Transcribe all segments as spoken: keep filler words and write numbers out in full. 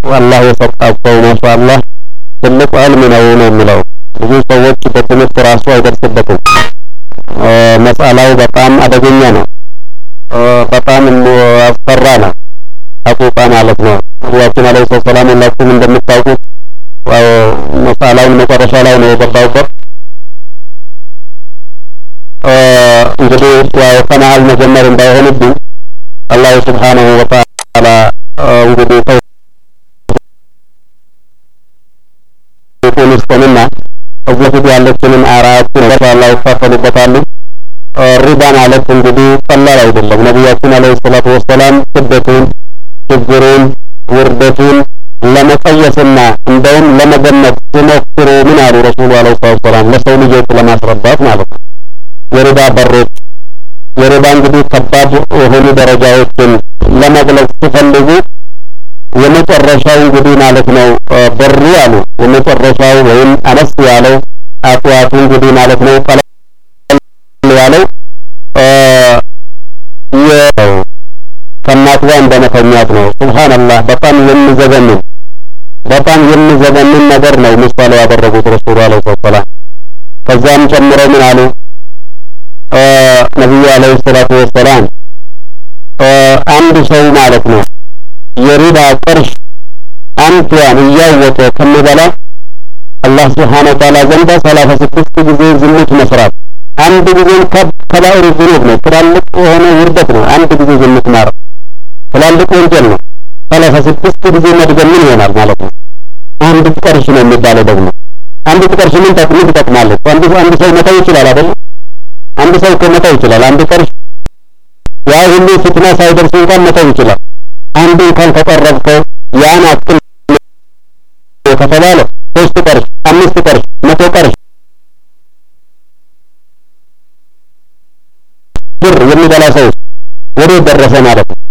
والله يسطاቸው ማሻአላህ ትልቅ ዓለም ነው ነው የሚለው ብዙ ሰዎች በትምህርት ራሱ አይደርስበትም መስአላው በጣም አደገኛ ነው በጣም አስፈራ ነው አቁጣ ማለት ነው ወላሂ አለይሂ ሰላም ሁላችሁም እንደምታውቁት መስአላውን መጨረሻ ላይ ነው የገባውበት እንግዲህ ያው ከመሃል መጀመር እንዳይሆንብኝ አላህ Subhanahu Wa Ta'ala እንግዲህ ተቆንስተንና እዚህ ያለችንን አራቱን ለአላህ ይፈቀድበታል ሪባ ማለት እንግዲህ ቀላል አይደለም ነብያችን አለይሂ ሰላቱ ወሰለም ስደቱን ችግሩን ውርደቱን ለመቀየስና እንደውም ለመገመት ሲሞክሩ ምን አሉ ረሱሉ አለይሂ ሰላም ለሰው ልጆች ለማስረዳት ማለት ነው የሪባ በሮች የሪባ እንግዲህ ከባድ የሆኑ ደረጃዎችን ለመግለጽ ሲፈልጉ የመጨረሻው እንግዲህ ማለት ነው በሩ አሉ የመጨረሻው ወይም አነስ ያለው አጥዋቱ እንግዲህ ማለት ነው ቀላል ያለው እ ከናት ጋር እንደመተኛት ነው ሱብሃንአላህ በጣም የሚዘገንን በጣም የሚዘገንን ነገር ነው ምሳሌ ያደረጉት ረሱሉ አለይሂ ሰላም ከዛም ጨምረው ምን አሉ ነብዩ አለይሂ ሰላቱ ወሰላም አንድ ሰው ማለት ነው የሪባ ቅርሽ አንተን ያወቀ ከመበላ አላህ Subhanahu Wa Ta'ala ዘንድ ሰላሳ ስድስት ጊዜ ዝሙት መስራት አንድ ጊዜ ከባይር ዝኑብ ነው ትላልቅ የሆነ ውርደት ነው አንድ ጊዜ ዝሙት ማር ትላልቅ ወንጀል ነው ሰላሳ ስድስት ጊዜ መድገም ይሆናል ማለት ነው አንድ ቅርሽ ነው የሚባለው ደግሞ አንድ ቅርሽ ምን ተጥምት ተጥማለች አንድ አንድ ሰው መተው ይችላል አይደል አንድ ሰው ከመተው ይችላል አንድ ቅርሽ ያ ሁሉ ፍትና ሳይደርስ እንኳን መተው ይችላል አንድ እንኳን ተቀረብከው ያን አጥል ከተባለ ሶስት ቅርሽ አምስት ቅርሽ መቶ ቅርሽ ብር የሚበላ ሰው ወደ ደረሰ ማለት ነው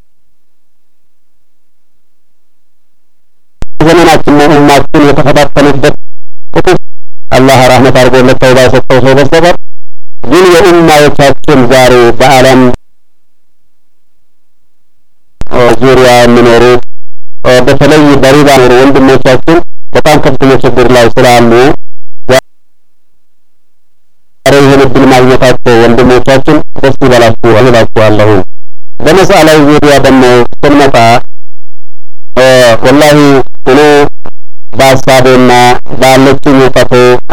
ዘመናችን ኡማችን የተፈታተነበት ቁጥር አላህ ረህመት አድርጎለት ተውባ የሰጠው ሰው በስተቀር ግን የኡማዎቻችን ዛሬ በአለም ዙሪያ የሚኖሩ በተለይ በሪባ ኑሮ ወንድሞቻችን በጣም ከፍተኛ ችግር ላይ ስላሉ ዛሬ ይህንን ማግኘታቸው ወንድሞቻችን ደስ ይበላችሁ እላችኋለሁ በመሳላው ዙሪያ ደግሞ ስንመጣ ወላሂ እኔ በሀሳቤና ባለችኝ እውቀት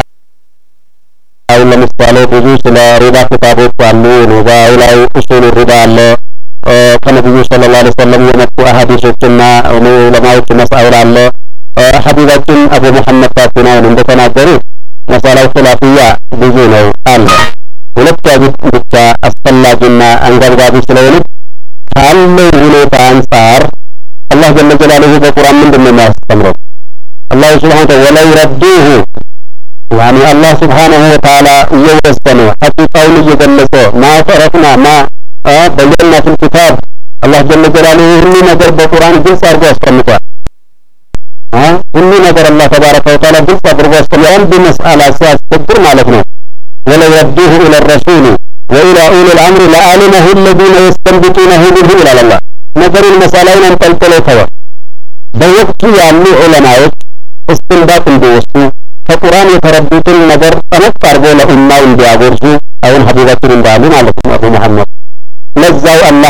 አሁን ለምሳሌ ብዙ ስለ ሪባ ክታቦች አሉ ሪባው ላይ ኡሱል ሪባ አለ ከነብዩ ሰለላሁ ዐለይሂ ወሰለም የመጡ አሐዲሶችና ዑለማዎች መስአል አለ ሐዲሳችን አቡ መሐመድ ታፊናውን እንደተናገሩ መሳላው ኺላፊያ ብዙ ነው አለ ሁለት ያጅት ብቻ አስፈላጊና አንገብጋቢ ስለሆነ ካለው ሁኔታ አንፃር አላህ ጀለ ጀላሉሁ በቁርአን ምንድነው የሚያስተምረው አላህ Subhanahu Wa Ta'ala ይረዱሁ يعني الله سبحانه وتعالى يوسن حقيقውን እየገለጸ ማፈረፍና ማ በየና في الكتاب الله جل جلاله ሁሉ ነገር በቁርአን ግልጽ አድርጎ አስቀምጧል አ ሁሉ ነገር አላህ ተባረከ ወተዓላ ግልጽ አድርጎ አስቀምጧል በመስአላ ሲያስፈጥር ማለት ነው ولا يردوه الى الرسول والى اولي الامر لعلمه الذين يستنبطونه منه الى الله ነገር المسالين انطلقوا ተወ በወቅቱ ያሉ ዑለማዎች استنباط እንዲወስዱ ከቁርአን የተረዱትን ነገር ጠነቅ አድርጎ ለኡማው እንዲያጎርሱ አሁን ሐዲሳችን እንዳሉ ማለት ነው አቡ መሐመድ ለዛው አላህ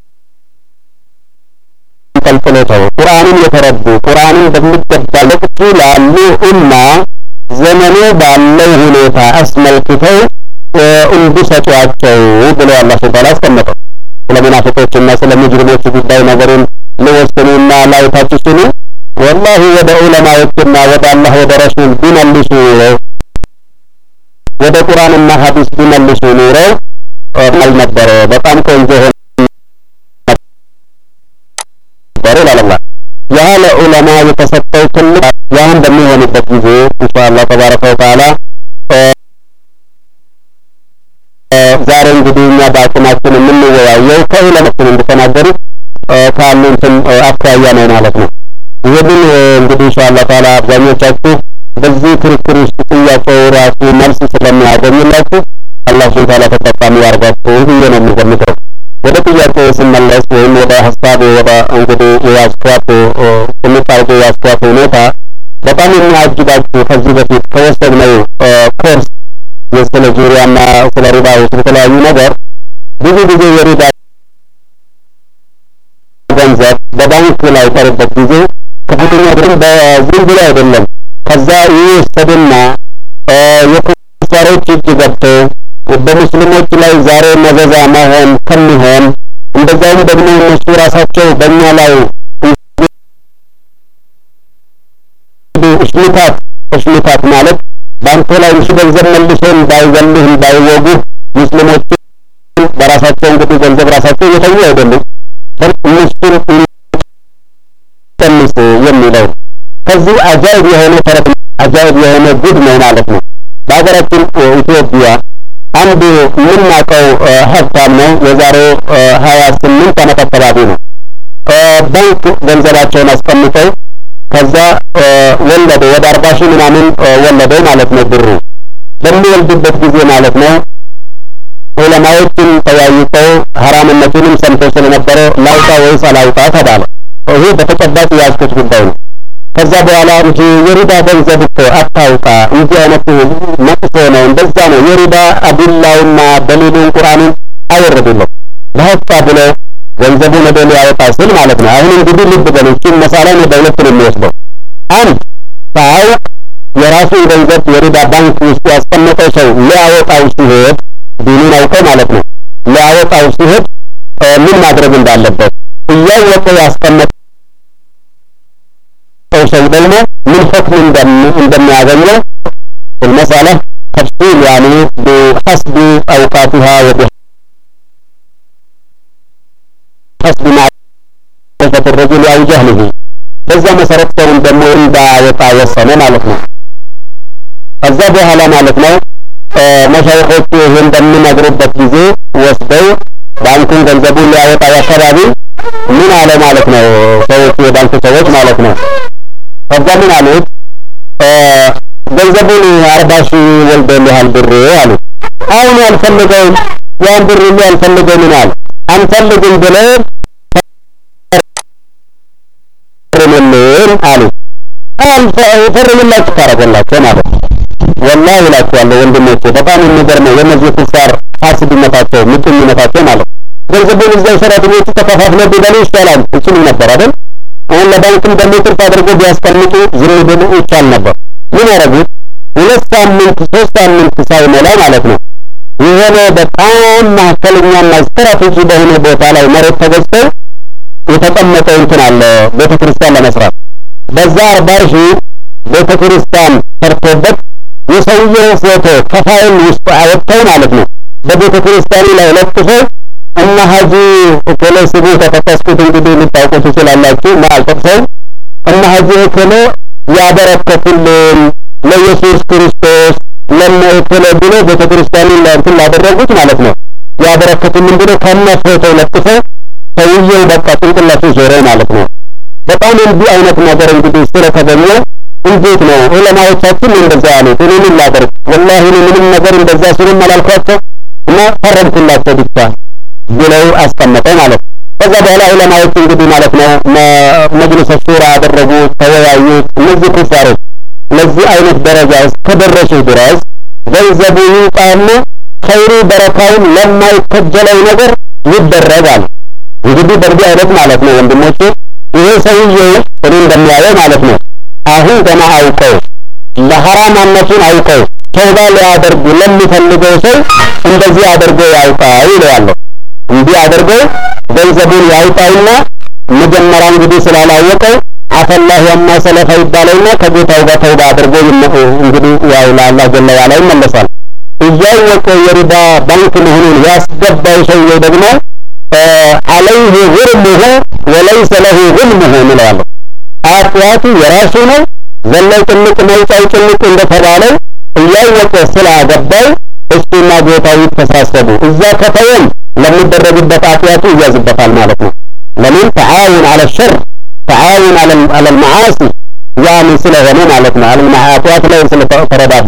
ተልፈለተው ቁርአንን የተረዱ ቁርአንን በሚገባ ለቅጡ ላሉ ኡማ ዘመኑ ባለው ሁኔታ አስመልክተው እንዲሰጧቸው ብሎ አላህ ተባላ አስቀመጠው ስለሙናፊቆችና ስለሙጅሪሞች ጉዳይ ነገርን ለወሰኑና ላይታችሁ ሲሉ والله ወደ ዑለማዎችና ወደ አላህ ወደ ረሱል ቢመልሱ ወደ ቁርአንና ሐዲስ ቢመልሱ ኑሮ አልነበረ በጣም ቆንጆ ሆነ አላህ ያለ ዑለማ የተሰጠው ትልቅ ያን በሚሆንበት ጊዜ ኢንሻአላህ ተባረከ ወተዓላ ዛሬ እንግዲህ እኛ በአቅማችን የምንወያየው ከዑለማችን እንደተናገሩ ካሉንትን አኳያ ነው ማለት ነው ይሄን እንግዲህ ኢንሻአላህ ተዓላ አብዛኞቻችሁ በዚህ ክርክር ውስጥ ጥያቄው ራሱ መልስ ስለሚያገኝላችሁ አላህ Subhanahu Wa Ta'ala ተጠቃሚ ያርጋችሁ ይሄ ነው የሚገምተው ወደ ጥያቄው ስንመለስ ወይም ወደ ሐሳቡ ወደ እንግዲህ ያስኳት ስንጣው ያዘጋጀው ያስኳት ሁኔታ በጣም የሚያጅባችሁ ከዚህ በፊት ከወሰድነው ኮርስ ስለ ዙሪያና ስለ ሪባ ስለተለያዩ ነገር ብዙ ጊዜ የሪባ ገንዘብ በባንክ ላይ ቀርበት ጊዜ ከፍተኛ ብር በዝም ብሎ አይደለም ከዛ ይወሰድና የኩፋሮች እጅ ገብቶ በሙስሊሞች ላይ ዛሬ መዘዛ መሆን ከሚሆን እንደዛም ደግሞ እነሱ ራሳቸው በእኛ ላይ ሽሚታት ሽሚታት ማለት ባንተ ላይ እሺ ገንዘብ መልሰን ባይዘልህ ባይወጉ ሙስሊሞች በራሳቸው እንግዲህ ገንዘብ ራሳቸው የተዩ አይደለም እነሱን ተንስ የሚለው ከዚህ አጃይብ የሆነ ተረት አጃይብ የሆነ ጉድ ነው ማለት ነው። በሀገራችን ኢትዮጵያ አንድ የምናውቀው ሀብታም ነው የዛሬ ሀያ ስምንት ዓመት አካባቢ ነው ባንክ ገንዘባቸውን አስቀምጠው ከዛ ወለደ ወደ አርባ ሺህ ምናምን ወለደ ማለት ነው ብሩ በሚወልድበት ጊዜ ማለት ነው ዑለማዎችን ተያይተው ሐራምነቱንም ሰምተው ስለነበረ ላውጣ ወይስ አላውጣ ተባለ። ይሄ በተጨባጭ ያስኩት ጉዳይ ነው። ከዛ በኋላ እንጂ የሪባ ገንዘብ እኮ አታውጣ እንጂ አይነት መጥፎ ነው እንደዛ ነው የሪባ አድላውና ደሊሉን ቁርአንን አወረዱለት ለሀጣ ብሎ ገንዘቡን ወደ ሊያወጣ ስል ማለት ነው። አሁን እንግዲህ ልብ በሉ እቺን መሳላን በሁለት ነው የሚወስደው። አንድ ሳያውቅ የራሱን ገንዘብ የሪባ ባንክ ውስጥ ያስቀመጠው ሰው ሊያወጣው ሲሄድ ዲኑን አውቀው ማለት ነው ሊያወጣው ሲሄድ ምን ማድረግ እንዳለበት እያወቀ ያስቀመጠው ሰው ደግሞ ምን ሁክም እንደሚያገኘው المسألة تفصيل يعني بحسب أوقاتها وبحسب معرفة الرجل أو جهله በዛ መሰረት ሰው ደግሞ እንዳወጣ ወሰነ ማለት ነው። ከዛ በኋላ ማለት ነው መሻይኾቹ ይሄን እንደሚነግሩበት ጊዜ ወስደው ባንኩን ገንዘቡን ሊያወጣ ያሰራሉ ምን አለ ማለት ነው ሰዎች የባንክ ሰዎች ማለት ነው። ከዛ ምን አሉት ገንዘቡን አርባ ሺህ ወልደልሃል ብር አሉት። አሁን ያልፈልገውን ያን ብር ያልፈልገውን አለ አንፈልግም ብለው ፈርምልን አሉ አንተ ፈርምላችሁ ታረጋላችሁ ማለት ነው። والله እላችኋለሁ ወንድሞቼ በጣም የሚገርመው የነዚህ ኩፋር ፋሲድነታቸው ምጥኝነታቸው ማለት ገንዘቡን እዛው ሰራተኞቹ ተከፋፍለው ቢበሉ ይሻላል እችሉ ነበር አይደል? አሁን ለባንክም ደግሞ ትርፍ አድርጎ ቢያስቀምጡ ዝም ብሎ ይቻል ነበር። ምን ያረጉት ሁለት ሳምንት ሶስት ሳምንት ሳይሞላ ማለት ነው የሆነ በጣም ማከለኛና ስትራቴጂ በሆነ ቦታ ላይ መሬት ተገዝተው የተቀመጠው እንትን አለ ቤተክርስቲያን ለመስራት በዛ አርባ ሺህ ቤተክርስቲያን ሰርቶበት የሰውየው ፎቶ ከፋይል ውስጥ አወጣው ማለት ነው በቤተክርስቲያኑ ላይ ለጥፈው እና ሀጂ ኮሌስቡ ተተከስኩት እንግዲህ ልታውቁ ትችላላችሁ ማልተፈው እና ሀጂ ኮሌ ያበረከቱልን ለኢየሱስ ክርስቶስ ለነኮሌ ብሎ ቤተክርስቲያኑን ለእንትን ላደረጉት ማለት ነው ያበረከቱልን ብሎ ከነ ፎቶ ለጥፈው ሰውየው በቃ ጭንቅላቱ ዞረ ማለት ነው። በጣም እንዲህ አይነት ነገር እንግዲህ ስለተገኘ እንዴት ነው ዑለማዎቻችን እንደዛ ያሉት እኔ ላደርግ والله ምንም ነገር እንደዛ ሲሉም አላልኳቸው እና ፈረምኩላቸው ብቻ ብለው አስቀመጠ ማለት ነው። ከዛ በኋላ ዑለማዎች እንግዲህ ማለት ነው መጅልስ ሹራ አደረጉ ተወያዩ እነዚህ ኩፋሮች ለዚህ አይነት ደረጃ እስከደረሱ ድረስ ገንዘቡ ይጣሉ ኸይሩ በረካውን ለማይከጀለው ነገር ይደረጋል። እንግዲህ በዚህ አይነት ማለት ነው ወንድሞቼ ይሄ ሰውዬው እኔ እንደሚያየው ማለት ነው አሁን ገና አውቀው ለሐራማነቱን አውቀው ተውባ ሊያደርጉ ለሚፈልገው ሰው እንደዚህ አድርገው ያውጣው ይላል። እንዲህ አድርገው ገንዘቡን ያውጣውና መጀመሪያ እንግዲህ ስላላወቀው አፈላህ ወማ ሰለፈ ይባልና ከጌታው ጋር ተውባ አድርጎ እንግዲህ ያው ለአላህ ጀለ ያለ ይመለሳል። እያወቀ የሪባ ባንክ መሆኑን ያስገባው ሰውዬው ደግሞ عليه غرمه وليس له غلمه ይላል። አጥያቱ የራሱ ነው ዘለው ጥልቅ መውጣው ጥልቅ እንደተባለው እያወቀ ስላገባው እሱና ጌታው ተሳሰቡ እዛ ከተወም ለሚደረግበት አጥያቱ ይያዝበታል ማለት ነው። ለምን تعاون على الشر تعاون على على المعاصي ያም ስለሆነ ማለት ነው አልማዓቷት ላይ ስለተረዳዱ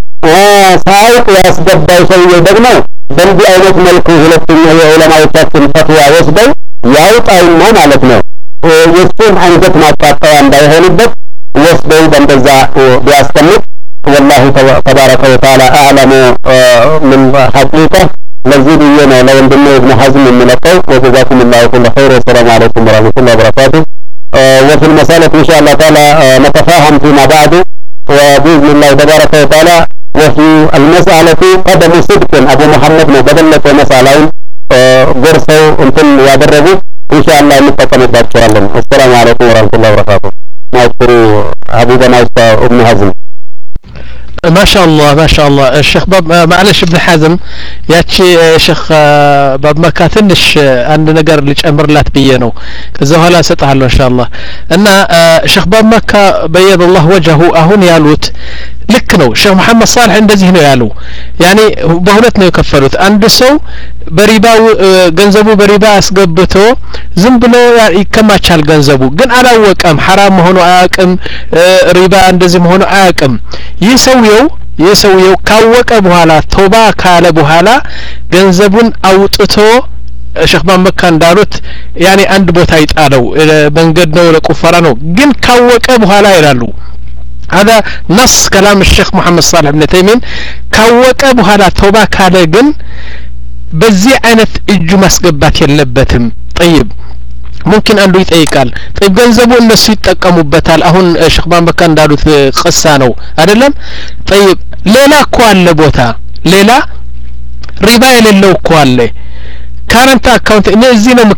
ሳይቅ ያስገባው ሰውዬ ደግሞ በእንዲህ አይነት መልኩ ሁለተኛ የዑለማዎቻችን ፈትዋ ወስደው ያውጣውና ማለት ነው የሱ ፍጹም አንገት ማጣጣያ እንዳይሆንበት ወስደው በእንደዛ ቢያስቀምጥ والله تبارك وتعالى أعلم من حقيقة لذي بينا لو انضم ابن حزم من لقو وجزاكم الله كل خير والسلام عليكم ورحمة الله وبركاته. وفي المسألة إن شاء الله تعالى نتفاهم فيما بعد وبإذن الله تبارك وتعالى. وفي المسألة قدم صدق أبو محمد مبدلة مسألة غرسوا انتم يادربوا إن شاء الله نتقم الدكتور. السلام عليكم ورحمة الله وبركاته. ما أشكروا حبيبنا ابن حزم. ما شاء الله ما شاء الله. الشيخ باب معلش ابن حزم ياتشي شيخ باب ما كاتنش عند نجر اللي ጨምርላት ብዬ ነው ከዛ በኋላ ሰጣለሁ ኢንሻአላህ እና ሼክ ባብ መካ በየድ الله وجهه አሁን ያሉት ልክ ነው ሼክ መሐመድ صالح እንደዚህ ነው ያለው ያኒ በሁለት ነው የከፈሉት አንድ ሰው በሪባው ገንዘቡ በሪባ አስገብቶ ዝም ብሎ ይከማቻል ገንዘቡ ግን አላወቀም حرام መሆኑ አያውቅም ሪባ እንደዚህ መሆኑ አያውቅም ይህ ሰውየው የሰውየው ካወቀ በኋላ ተውባ ካለ በኋላ ገንዘቡን አውጥቶ ሼክ መሐመድ እንዳሉት ያኒ አንድ ቦታ ይጣለው መንገድ ነው ለቁፈራ ነው ግን ካወቀ በኋላ ይላሉ هذا نص كلام الشيخ محمد صالح بن تيمين ካወቀ በኋላ ተውባ ካለ ግን በዚህ አይነት እጁ ማስገባት የለበትም طيب ممكن አንዱ ይጠይቃል طيب ገንዘቡ እነሱ ይጠቀሙበታል አሁን ሼክ መሐመድ እንዳሉት ቅሳ ነው አይደለም طيب ሌላ እኮ አለ ቦታ ሌላ ሪባ የሌለው እኮ አለ ካረንት አካውንት እነዚህ ነው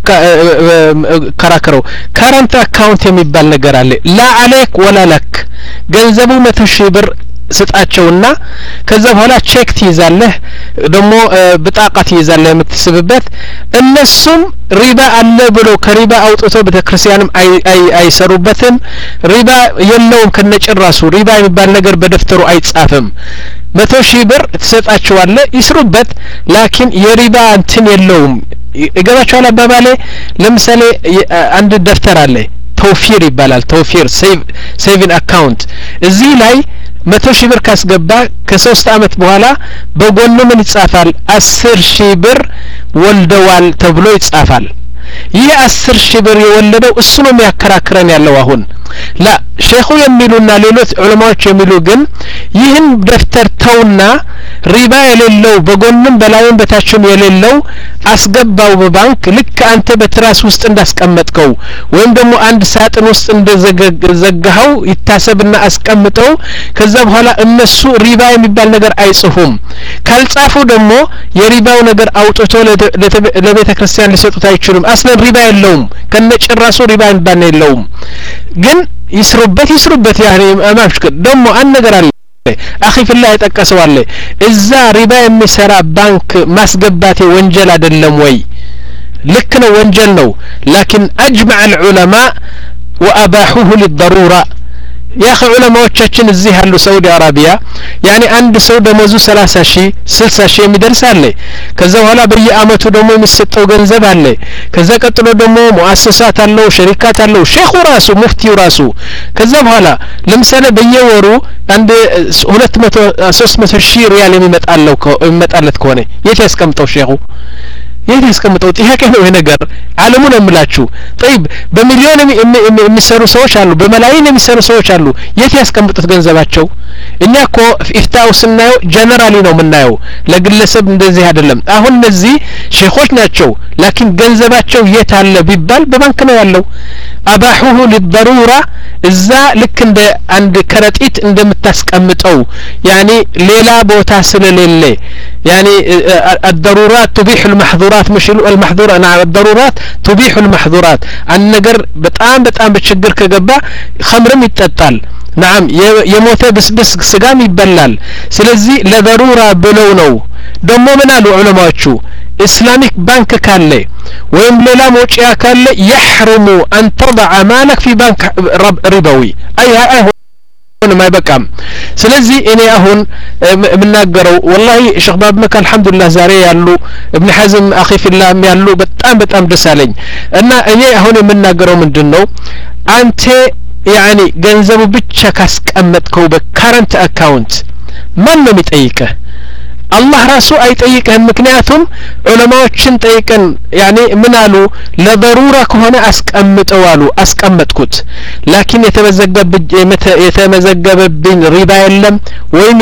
ከራከረው ካረንት አካውንት የሚባል ነገር አለ ላ አለክ ወላ ለክ ገንዘቡ መቶ ሺህ ብር ስጣቸውና ከዛ በኋላ ቼክ ትይዛለህ ደሞ በጣቃ ትይዛለህ የምትስብበት እነሱም ሪባ አለ ብሎ ከሪባ አውጥቶ በተክርስቲያንም አይ አይ አይሰሩበትም ሪባ የለውም ከነጭራሱ ሪባ የሚባል ነገር በደፍተሩ አይጻፍም መቶ ሺህ ብር ትሰጣቸዋለህ ይስሩበት ላኪን የሪባ እንትን የለውም ይገባቸዋል አባባሌ ለምሳሌ አንድ ደፍተር አለ ተውፊር ይባላል ተውፊር ሴቭ ሴቪንግ አካውንት እዚህ ላይ መቶ ሺህ ብር ካስገባ ከሶስት አመት በኋላ በጎኑ ምን ይጻፋል አስር ሺህ ብር ወልደዋል ተብሎ ይጻፋል ይህ አስር ሺህ ብር የወለደው እሱ ነው የሚያከራክረን ያለው አሁን ላ ሼኹ የሚሉና ሌሎች ዑለማዎች የሚሉ ግን ይህን ደፍተር ተውና ሪባ የሌለው በጎንም በላይም በታችም የሌለው አስገባው በባንክ ልክ አንተ በትራስ ውስጥ እንዳስቀመጥከው ወይም ደግሞ አንድ ሳጥን ውስጥ እንደዘጋኸው ይታሰብና አስቀምጠው ከዛ በኋላ እነሱ ሪባ የሚባል ነገር አይጽፉም ካልጻፉ ደግሞ የሪባው ነገር አውጥቶ ለቤተ ክርስቲያን ሊሰጡት አይችሉም አስለን ሪባ የለውም ከነጭራሱ ሪባ የሚባል የለውም ግን ይስሩበት ይስሩበት ያኔ አማሽከ ደሞ አንድ ነገር አለ አኺ ፍላህ የተቀሰው አለ እዛ ሪባ የሚሰራ ባንክ ማስገባት ወንጀል አይደለም ወይ ልክ ነው ወንጀል ነው ላኪን اجمع العلماء واباحوه للضروره يا اخي علماءዎቻችን እዚህ ያሉ ሳውዲ አረቢያ ያኒ አንድ ሰው ደሞዙ ሰላሳ ሺህ ስልሳ ሺህ የሚደርስ አለ ከዛ በኋላ በየአመቱ ደግሞ የሚሰጠው ገንዘብ አለ ከዛ ቀጥሎ ደግሞ ሙአሰሳት አለው ሸሪካት አለው ሼኹ ራሱ ሙፍቲው ራሱ ከዛ በኋላ ለምሳሌ በየወሩ አንድ ሁለት መቶ ሶስት መቶ ሺህ ሪያል የሚመጣለው የሚመጣለት ከሆነ የት ያስቀምጠው ሼኹ የት ያስቀምጠው ጥያቄ ነው ይሄ ነገር ዓለሙን እምላችሁ طيب በሚሊዮን የሚሰሩ ሰዎች አሉ በመላእክት የሚሰሩ ሰዎች አሉ የት ያስቀምጡት ገንዘባቸው እኛ እኮ ኢፍታው ስናየው ጀነራሊ ነው የምናየው ለግለሰብ እንደዚህ አይደለም አሁን እነዚህ ሼኾች ናቸው ላኪን ገንዘባቸው የት አለ ቢባል በባንክ ነው ያለው አባሁሁ للضروره እዛ ልክ እንደ አንድ ከረጢት እንደምታስቀምጠው ያኒ ሌላ ቦታ ስለሌለ ያኒ الضرورات تبيح المحظورات مش المحظورات نعم الضرورات تبيح المحظورات النجر በጣም በጣም በችግር ከገባ خمرም ይጠጣል نعم የሞተ ብስብስ ስጋም ይበላል ስለዚህ ለضروራ ብለው ነው ደሞ ምን አሉ ዑለማዎቹ اسلامك بانك كاله ويم ليلا موچيا كاله يحرم ان تضع مالك في بنك ربوي اي اي ما يبقام ስለዚህ እኔ አሁን የምናገረው والله ሼክ ባብ መካ አልহামዱሊላህ ዛሬ ያሉ ابن حزم اخي في الله ያሉ በጣም በጣም ደሳለኝ እና እኔ አሁን የምናገረው ምንድነው አንተ يعني ገንዘቡ ብቻ ካስቀመጥከው በካረንት አካውንት ማን ነው የሚጠይቀህ አላህ ራሱ አይጠይቅህም ምክንያቱም ዑለማዎችን ጠይቀን ያኒ ምን አሉ ለضروره ከሆነ አስቀምጠው አሉ አስቀመጥኩት ላኪን የተመዘገበብኝ የተመዘገበብኝ ሪባ የለም ወይም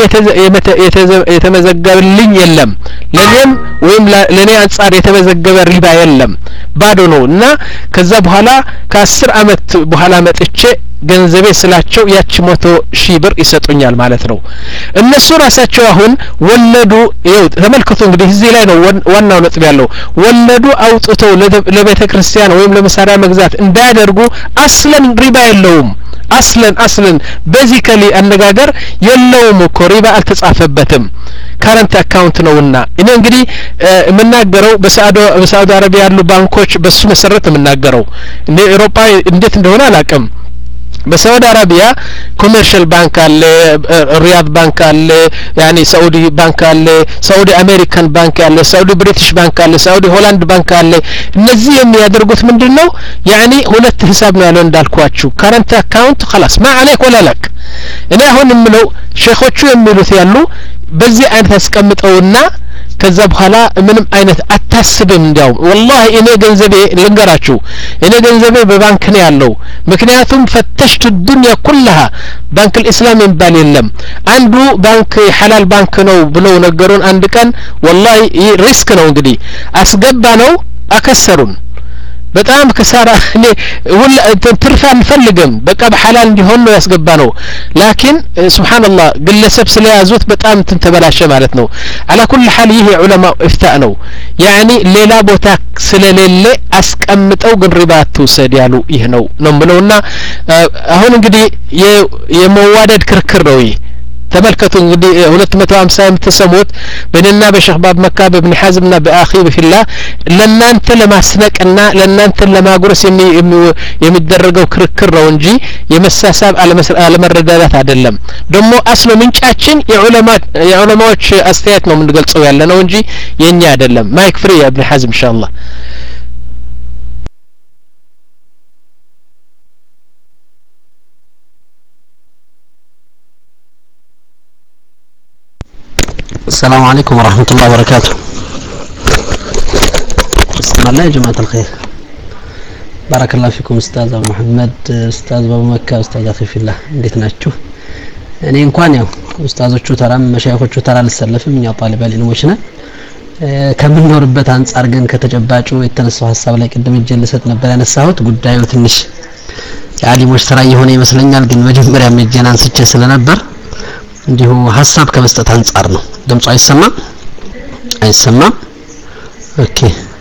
የተመዘገበልኝ የለም ለኔም ወይም ለኔ አንጻር የተመዘገበ ሪባ የለም ባዶ ነውና ከዛ በኋላ ከአስር አመት በኋላ መጥቼ ገንዘቤ ስላቸው ያቺ መቶ ሺህ ብር ይሰጡኛል ማለት ነው እነሱ ራሳቸው አሁን ወለዱ ይው ተመልከቱ እንግዲህ እዚህ ላይ ነው ዋናው ነጥብ ያለው ወለዱ አውጥተው ለቤተ ክርስቲያን ወይም ለመሳሪያ መግዛት እንዳያደርጉ አስለን ሪባ የለውም አስለን አስለን ቤዚካሊ አነጋገር የለውም እኮ ሪባ አልተጻፈበትም ካረንት አካውንት ነውና እኔ እንግዲህ የምናገረው በሳውዲ በሳውዲ አረቢያ ያሉ ባንኮች በሱ መሰረት የምናገረው እንደ አውሮፓ እንዴት እንደሆነ አላውቅም በሳውዲ አረቢያ ኮመርሻል ባንክ አለ ሪያድ ባንክ አለ ያኒ ሳውዲ ባንክ አለ ሳውዲ አሜሪካን ባንክ አለ ሳውዲ ብሪቲሽ ባንክ አለ ሳውዲ ሆላንድ ባንክ አለ እነዚህ የሚያደርጉት ምንድነው ያኒ ሁለት ሂሳብ ነው ያለው እንዳልኳችሁ ካረንት አካውንት خلاص ما عليك ولا لك እኔ አሁን የምለው ሼኾቹ የሚሉት ያሉ በዚህ አይነት አስቀምጠውና ከዛ በኋላ ምንም አይነት አታስብም እንዲያው والله እኔ ገንዘቤ ልንገራችሁ እኔ ገንዘቤ በባንክ ነው ያለው ምክንያቱም ፈተሽቱ الدنيا كلها ባንክ الاسلام ይባል የለም አንዱ ባንክ ሐላል ባንክ ነው ብለው ነገሩን አንድ ቀን والله ሪስክ ነው እንግዲህ አስገባ ነው አከሰሩን በጣም ከሳራ እኔ ሁሉ ትርፍ አንፈልግም በቃ በሐላል እንዲሆን ነው ያስገባ ነው ላኪን ሱብሃንአላህ ግለሰብ ስለያዙት በጣም ተበላሸ ማለት ነው على كل حال ይሄ ዑለማ ኢፍታእ ነው ያኒ ሌላ ቦታ ስለሌለ አስቀምጠው ግን ሪባ ተወሰድ ያሉ ይሄ ነው ነው ብለውና አሁን እንግዲህ የመዋደድ ክርክር ነው ይሄ ተመልከቱ እንግዲህ ሁለት መቶ ሃምሳ የምትሰሙት በእነና በሼኽ ባብ መካ በኢብኑ ሐዝምና በአኺ በፊላ ለናንተ ለማስነቅና ለናንተ ለማጉረስ የሚደረገው ክርክር ነው እንጂ የመሳሳብ አለመረዳዳት አይደለም ደግሞ አስሎ ምንጫችን የዑለማ የዑለማዎች አስተያየት ነው የምንገልጸው ያለ ነው እንጂ የኛ አይደለም ማይክ ፍሪ ያ ኢብኑ ሐዝም ኢንሻአላህ السلام عليكم ورحمة الله وبركاته. بسم الله يا جماعة الخير. بارك الله فيكم أستاذ أبو محمد أستاذ أبو مكة أستاذ أخي في الله እንዴት ናችሁ እኔ እንኳን ያው ኡስታዞቹ ተራም መሻይኾቹ ተራ ልሰለፍም እኛ ጣሊባ ልንሞች ነን ከምንኖርበት አንፃር ግን ከተጨባጩ የተነሳው ሐሳብ ላይ ቅድም እጀልሰት ነበር ያነሳሁት ጉዳዩ ትንሽ የአሊሞች ተራ የሆነ ይመስለኛል ግን መጀመሪያ መጀን አንስቼ ስለነበር እንዲሁ ሐሳብ ከመስጠት አንፃር ነው ድምጽ አይሰማም አይሰማም ኦኬ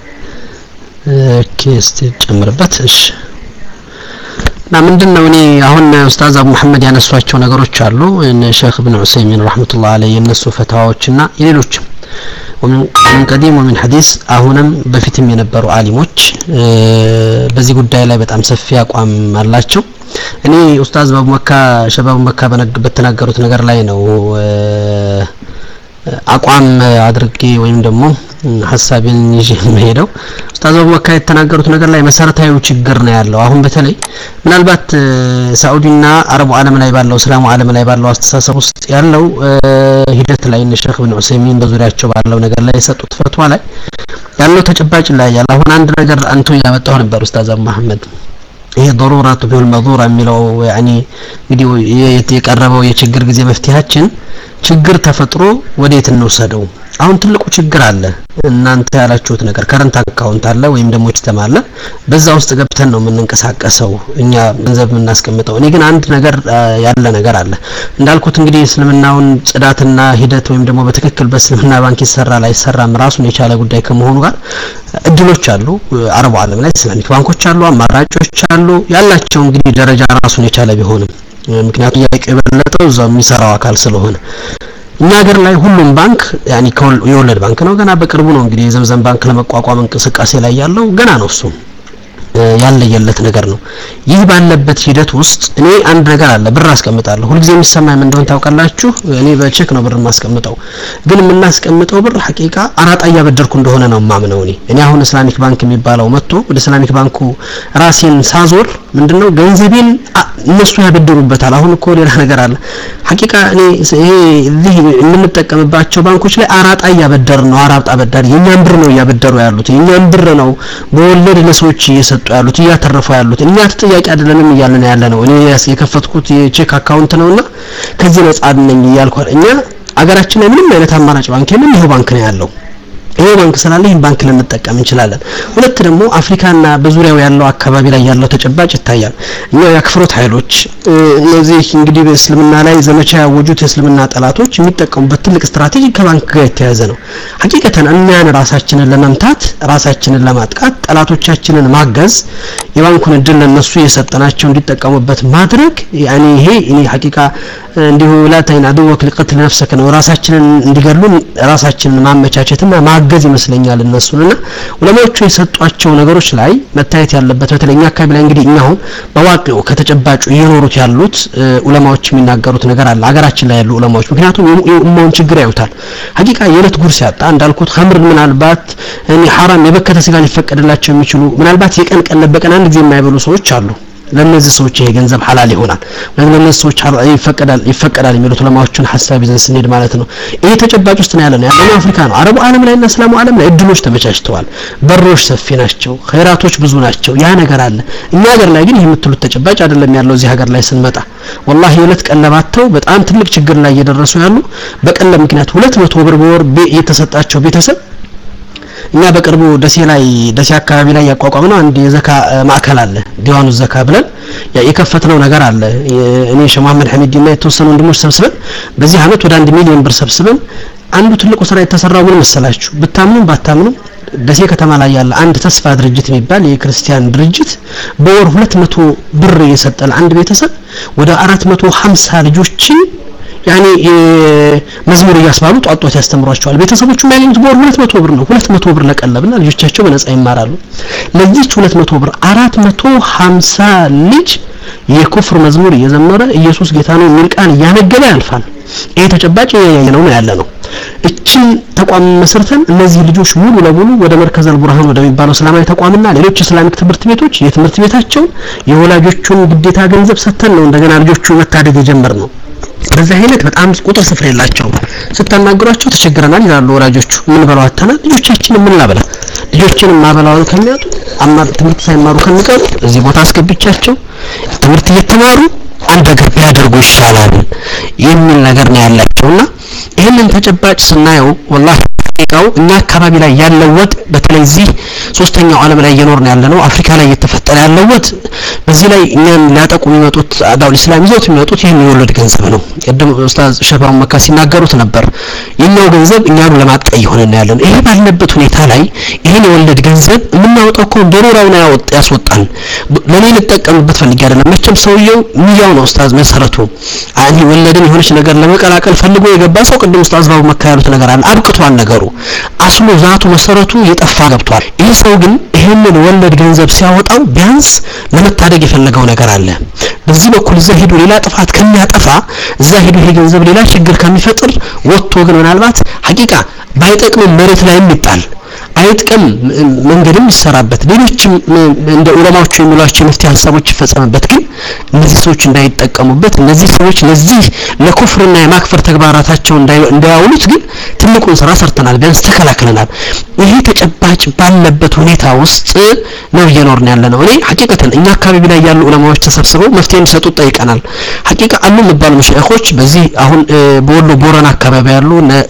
ኦኬ እስቲ ጨምርበት እሺ እና ምንድነው እኔ አሁን ኡስታዝ አቡ መሐመድ ያነሷቸው ነገሮች አሉ እነ ሼኽ ኢብኑ ዑሰይሚን ረህመቱላህ ዐለይሂ የነሱ ፈታዋዎችና የሌሎችም ወምን ቀዲም ወምን ሐዲስ አሁንም በፊትም የነበሩ አሊሞች በዚህ ጉዳይ ላይ በጣም ሰፊ አቋም አላቸው እኔ ኡስታዝ ባቡ መካ ሸባቡ መካ በተናገሩት ነገር ላይ ነው አቋም አድርጌ ወይም ደግሞ ሐሳቤን ይዤ መሄደው ኡስታዝ ባቡ መካ የተናገሩት ነገር ላይ መሰረታዊ ችግር ነው ያለው አሁን በተለይ ምናልባት ሳኡዲና አረቡ ዓለም ላይ ባለው እስላሙ ዓለም ላይ ባለው አስተሳሰብ ውስጥ ያለው ሂደት ላይ እነ ሼኽ ኢብኑ ዑሰይሚን በዙሪያቸው ባለው ነገር ላይ የሰጡት ፈትዋ ላይ ያለው ተጨባጭ ላይ ያለው አሁን አንድ ነገር አንቱ ያመጣው ነበር ኡስታዝ አቡ መሐመድ ይሄ ضرورات ቢሆን መضورة የሚለው ያኒ እንግዲህ የቀረበው የችግር ጊዜ መፍትሄያችን ችግር ተፈጥሮ ወዴት እንወሰደው አሁን ትልቁ ችግር አለ እናንተ ያላችሁት ነገር ከረንት አካውንት አለ ወይም ደግሞ ሲስተም አለ በዛ ውስጥ ገብተን ነው የምንንቀሳቀሰው እኛ ገንዘብ የምናስቀምጠው እኔ ግን አንድ ነገር ያለ ነገር አለ እንዳልኩት እንግዲህ እስልምናውን ጽዳትና ሂደት ወይም ደግሞ በትክክል በእስልምና ባንክ ይሰራል አይሰራም ራሱን የቻለ ጉዳይ ከመሆኑ ጋር እድሎች አሉ አረቡ ዓለም ላይ እስላሚክ ባንኮች አሉ አማራጮች አሉ ያላቸው እንግዲህ ደረጃ ራሱን የቻለ ቢሆንም ምክንያቱም ያቀበለጠው እዛው የሚሰራው አካል ስለሆነ እኛ ሀገር ላይ ሁሉም ባንክ ያኒ የወለድ ባንክ ነው ገና በቅርቡ ነው እንግዲህ የዘምዘም ባንክ ለመቋቋም እንቅስቃሴ ላይ ያለው ገና ነው እሱ ያለየለት ነገር ነው ይህ ባለበት ሂደት ውስጥ እኔ አንድ ነገር አለ ብር አስቀምጣለሁ ሁሉ ጊዜ የሚሰማኝ ምን እንደሆነ ታውቃላችሁ እኔ በቼክ ነው ብር ማስቀምጠው ግን የምናስቀምጠው ብር ሐቂቃ አራጣ ያበደርኩ እንደሆነ ነው ማምነው እኔ እኔ አሁን እስላሚክ ባንክ የሚባለው መጥቶ ወደ እስላሚክ ባንኩ ራሴን ሳዞር ምንድነው ገንዘቤን እነሱ ያበደሩበታል አሁን እኮ ሌላ ነገር አለ ሐቂቃ እኔ ይሄ እዚህ የምንጠቀምባቸው ባንኮች ላይ አራጣ ያበደር ነው አራጣ አበዳሪ የኛን ብር ነው ያበደሩ ያሉት የኛን ብር ነው በወለድ ለሰዎች እየሰጡ ያሉት እያተረፉ ያሉት እኛ ተጠያቂ አይደለንም እያልን ያለ ነው እኔ የከፈትኩት የቼክ አካውንት ነውና ከዚህ ነፃ ነኝ እያልኩ እኛ አገራችን ላይ ምንም አይነት አማራጭ ባንክ የለም ይሄው ባንክ ነው ያለው ይሄ ባንክ ስላለ ይሄን ባንክ ልንጠቀም እንችላለን ሁለት ደግሞ አፍሪካና በዙሪያው ያለው አካባቢ ላይ ያለው ተጨባጭ ይታያል እኛ ያክፍሮት ኃይሎች እነዚህ እንግዲህ በእስልምና ላይ ዘመቻ ያወጁት የእስልምና ጠላቶች የሚጠቀሙበት ትልቅ ስትራቴጂ ከባንክ ጋር የተያያዘ ነው ሐቂቀተን እኛን ራሳችንን ለመምታት ራሳችንን ለማጥቃት ጠላቶቻችንን ማገዝ የባንኩን እድል ለነሱ የሰጠናቸው እንዲጠቀሙበት ማድረግ ያኒ ይሄ እኔ ሐቂቃ እንዲሁ ላታይና አድወክ ለቀትል ነፍሰክ ነው ራሳችንን እንዲገሉ ራሳችንን ማመቻቸትና ማገዝ ይመስለኛል እነሱንና ዑለማዎቹ የሰጧቸው ነገሮች ላይ መታየት ያለበት በተለኛ አካባቢ ላይ እንግዲህ እኛው በዋቂው ከተጨባጩ እየኖሩት ያሉት ዑለማዎች የሚናገሩት ነገር አለ አገራችን ላይ ያሉ ዑለማዎች ምክንያቱም የኡማውን ችግር ያዩታል ሐቂቃ የለት ጉርስ ያጣ እንዳልኩት ኸምር ምናልባት እኔ حرام የበከተ ስጋ ሊፈቀድላቸው የሚችሉ ምናልባት የቀን ቀን ለበቀን አንድ ጊዜ የማይበሉ ሰዎች አሉ ለነዚህ ሰዎች ይሄ ገንዘብ ሐላል ይሆናል ለነዚህ ሰዎች ይፈቀዳል ይፈቀዳል የሚሉት ዑለማዎችን ሐሳብ ይዘን ስንሄድ ማለት ነው ይሄ ተጨባጭ ውስጥ ነው ያለነው ያለው አፍሪካ ነው አረቡ ዓለም ላይ እና እስላሙ ዓለም ላይ እድሎች ተመቻችተዋል በሮች ሰፊ ናቸው ኸይራቶች ብዙ ናቸው ያ ነገር አለ እኛ ሀገር ላይ ግን ይሄ የምትሉት ተጨባጭ አይደለም ያለው እዚህ ሀገር ላይ ስንመጣ والله የለት ቀለባቸው በጣም ትልቅ ችግር ላይ እየደረሱ ያሉ በቀለብ ምክንያት ሁለት መቶ ብር በወር የተሰጣቸው ቤተሰብ እኛ በቅርቡ ደሴ ላይ ደሴ አካባቢ ላይ ያቋቋመው አንድ የዘካ ማዕከል አለ ዲዋኑ ዘካ ብለን የከፈትነው ነገር አለ እኔ ሸህ መሐመድ ሐሚድ እና የተወሰኑ ወንድሞች ሰብስበን በዚህ አመት ወደ አንድ ሚሊዮን ብር ሰብስበን አንዱ ትልቁ ስራ የተሰራው ምን መሰላችሁ ብታምኑ ባታምኑ ደሴ ከተማ ላይ ያለ አንድ ተስፋ ድርጅት የሚባል የክርስቲያን ድርጅት በወር ሁለት መቶ ብር እየሰጠል አንድ ቤተሰብ ወደ አራት መቶ ሀምሳ ልጆችን ያኒ መዝሙር ያስባሉ ጧጧት ያስተምሯቸዋል ቤተሰቦቹ የሚያገኙት በወር ሁለት መቶ ብር ነው ሁለት መቶ ብር ለቀለብና ልጆቻቸው በነፃ ይማራሉ ለዚህ ሁለት መቶ ብር አራት መቶ ሀምሳ ልጅ የኩፍር መዝሙር እየዘመረ ኢየሱስ ጌታ ነው የሚል ቃል ያነገበ ያልፋል ይሄ ተጨባጭ ያየነው ነው ያለነው እቺን ተቋም መስርተን እነዚህ ልጆች ሙሉ ለሙሉ ወደ መርከዝ አልቡርሃን ወደሚባለው እስላማዊ ተቋምና ሌሎች እስላሚክ ትምህርት ቤቶች የትምህርት ቤታቸው የወላጆቹን ግዴታ ገንዘብ ሰተን ነው እንደገና ልጆቹ መታደግ የጀመርነው በዛ አይነት በጣም ቁጥር ስፍር የላቸው ስታናግሯቸው ተቸግረናል ይላሉ ወላጆቹ ምን በለው አተና ልጆቻችን ምን ላበላ ልጆችን ማበላውን ከሚያጡ አማር ትምህርት ሳይማሩ ከሚቀሩ እዚህ ቦታ አስገብቻቸው ትምህርት እየተማሩ አንድ ነገር ቢያደርጉ ይሻላል የሚል ነገር ነው ያላቸውና ይሄንን ተጨባጭ ስናየው والله ሐቂቃው እኛ አካባቢ ላይ ያለው ወጥ በተለይ እዚህ ሶስተኛው ዓለም ላይ እየኖርን ያለነው አፍሪካ ላይ እየተፈጠረ ያለው ወጥ በዚህ ላይ እኛን ሊያጠቁ የሚመጡት አዳውል እስላም ይዘውት የሚመጡት ይሄን የወለድ ገንዘብ ነው ቀደም ኡስታዝ ሸባው መካ ሲናገሩት ነበር የኛው ገንዘብ እኛን ለማጥቀይ ይሆነና ያለን ይሄ ባለበት ሁኔታ ላይ ይሄን የወለድ ገንዘብ የምናወጣው እኮ በሩራው ነው ያወጣ ያስወጣን ለኔ ልጠቀምበት ፈልጌ አይደለም መቼም ሰውየው ሚያው ነው ኡስታዝ መሰረቱ አኒ ወለድን የሆነች ነገር ለመቀላቀል ፈልጎ የገባ ሰው ቀደም ኡስታዝ ባው መካ ያሉት ነገር አለ አብቅቷል ነገሩ አስሉ ዛቱ መሰረቱ የጠፋ ገብቷል ይሄ ሰው ግን ይሄንን ወለድ ገንዘብ ሲያወጣው ቢያንስ ለመታደግ የፈለገው ነገር አለ በዚህ በኩል እዛ ሄዶ ሌላ ጥፋት ከሚያጠፋ እዛ ሄዶ ይሄ ገንዘብ ሌላ ችግር ከሚፈጥር ወጥቶ ግን ምናልባት ሐቂቃ ባይጠቅም መሬት ላይ የሚጣል አይጥቀም መንገድም ይሰራበት ሌሎችም እንደ ዑለማዎቹ የሚሏቸው መፍትሄ ሐሳቦች ይፈጸምበት ግን እነዚህ ሰዎች እንዳይጠቀሙበት እነዚህ ሰዎች ለዚህ ለኩፍርና የማክፈር ተግባራታቸው እንዳያውሉት ግን ትልቁን ስራ ሰርተናል ቢያንስ ተከላክለናል ይሄ ተጨባጭ ባለበት ሁኔታ ውስጥ ነው እየኖርን ያለነው እኔ ሐቂቀተን እኛ አካባቢ ላይ ያሉ ዑለማዎች ተሰብስበው መፍትሄ እንዲሰጡ ጠይቀናል ሐቂቃ አሉ የሚባሉ መሻይኾች በዚህ አሁን በወሎ ቦረና አካባቢ ያሉ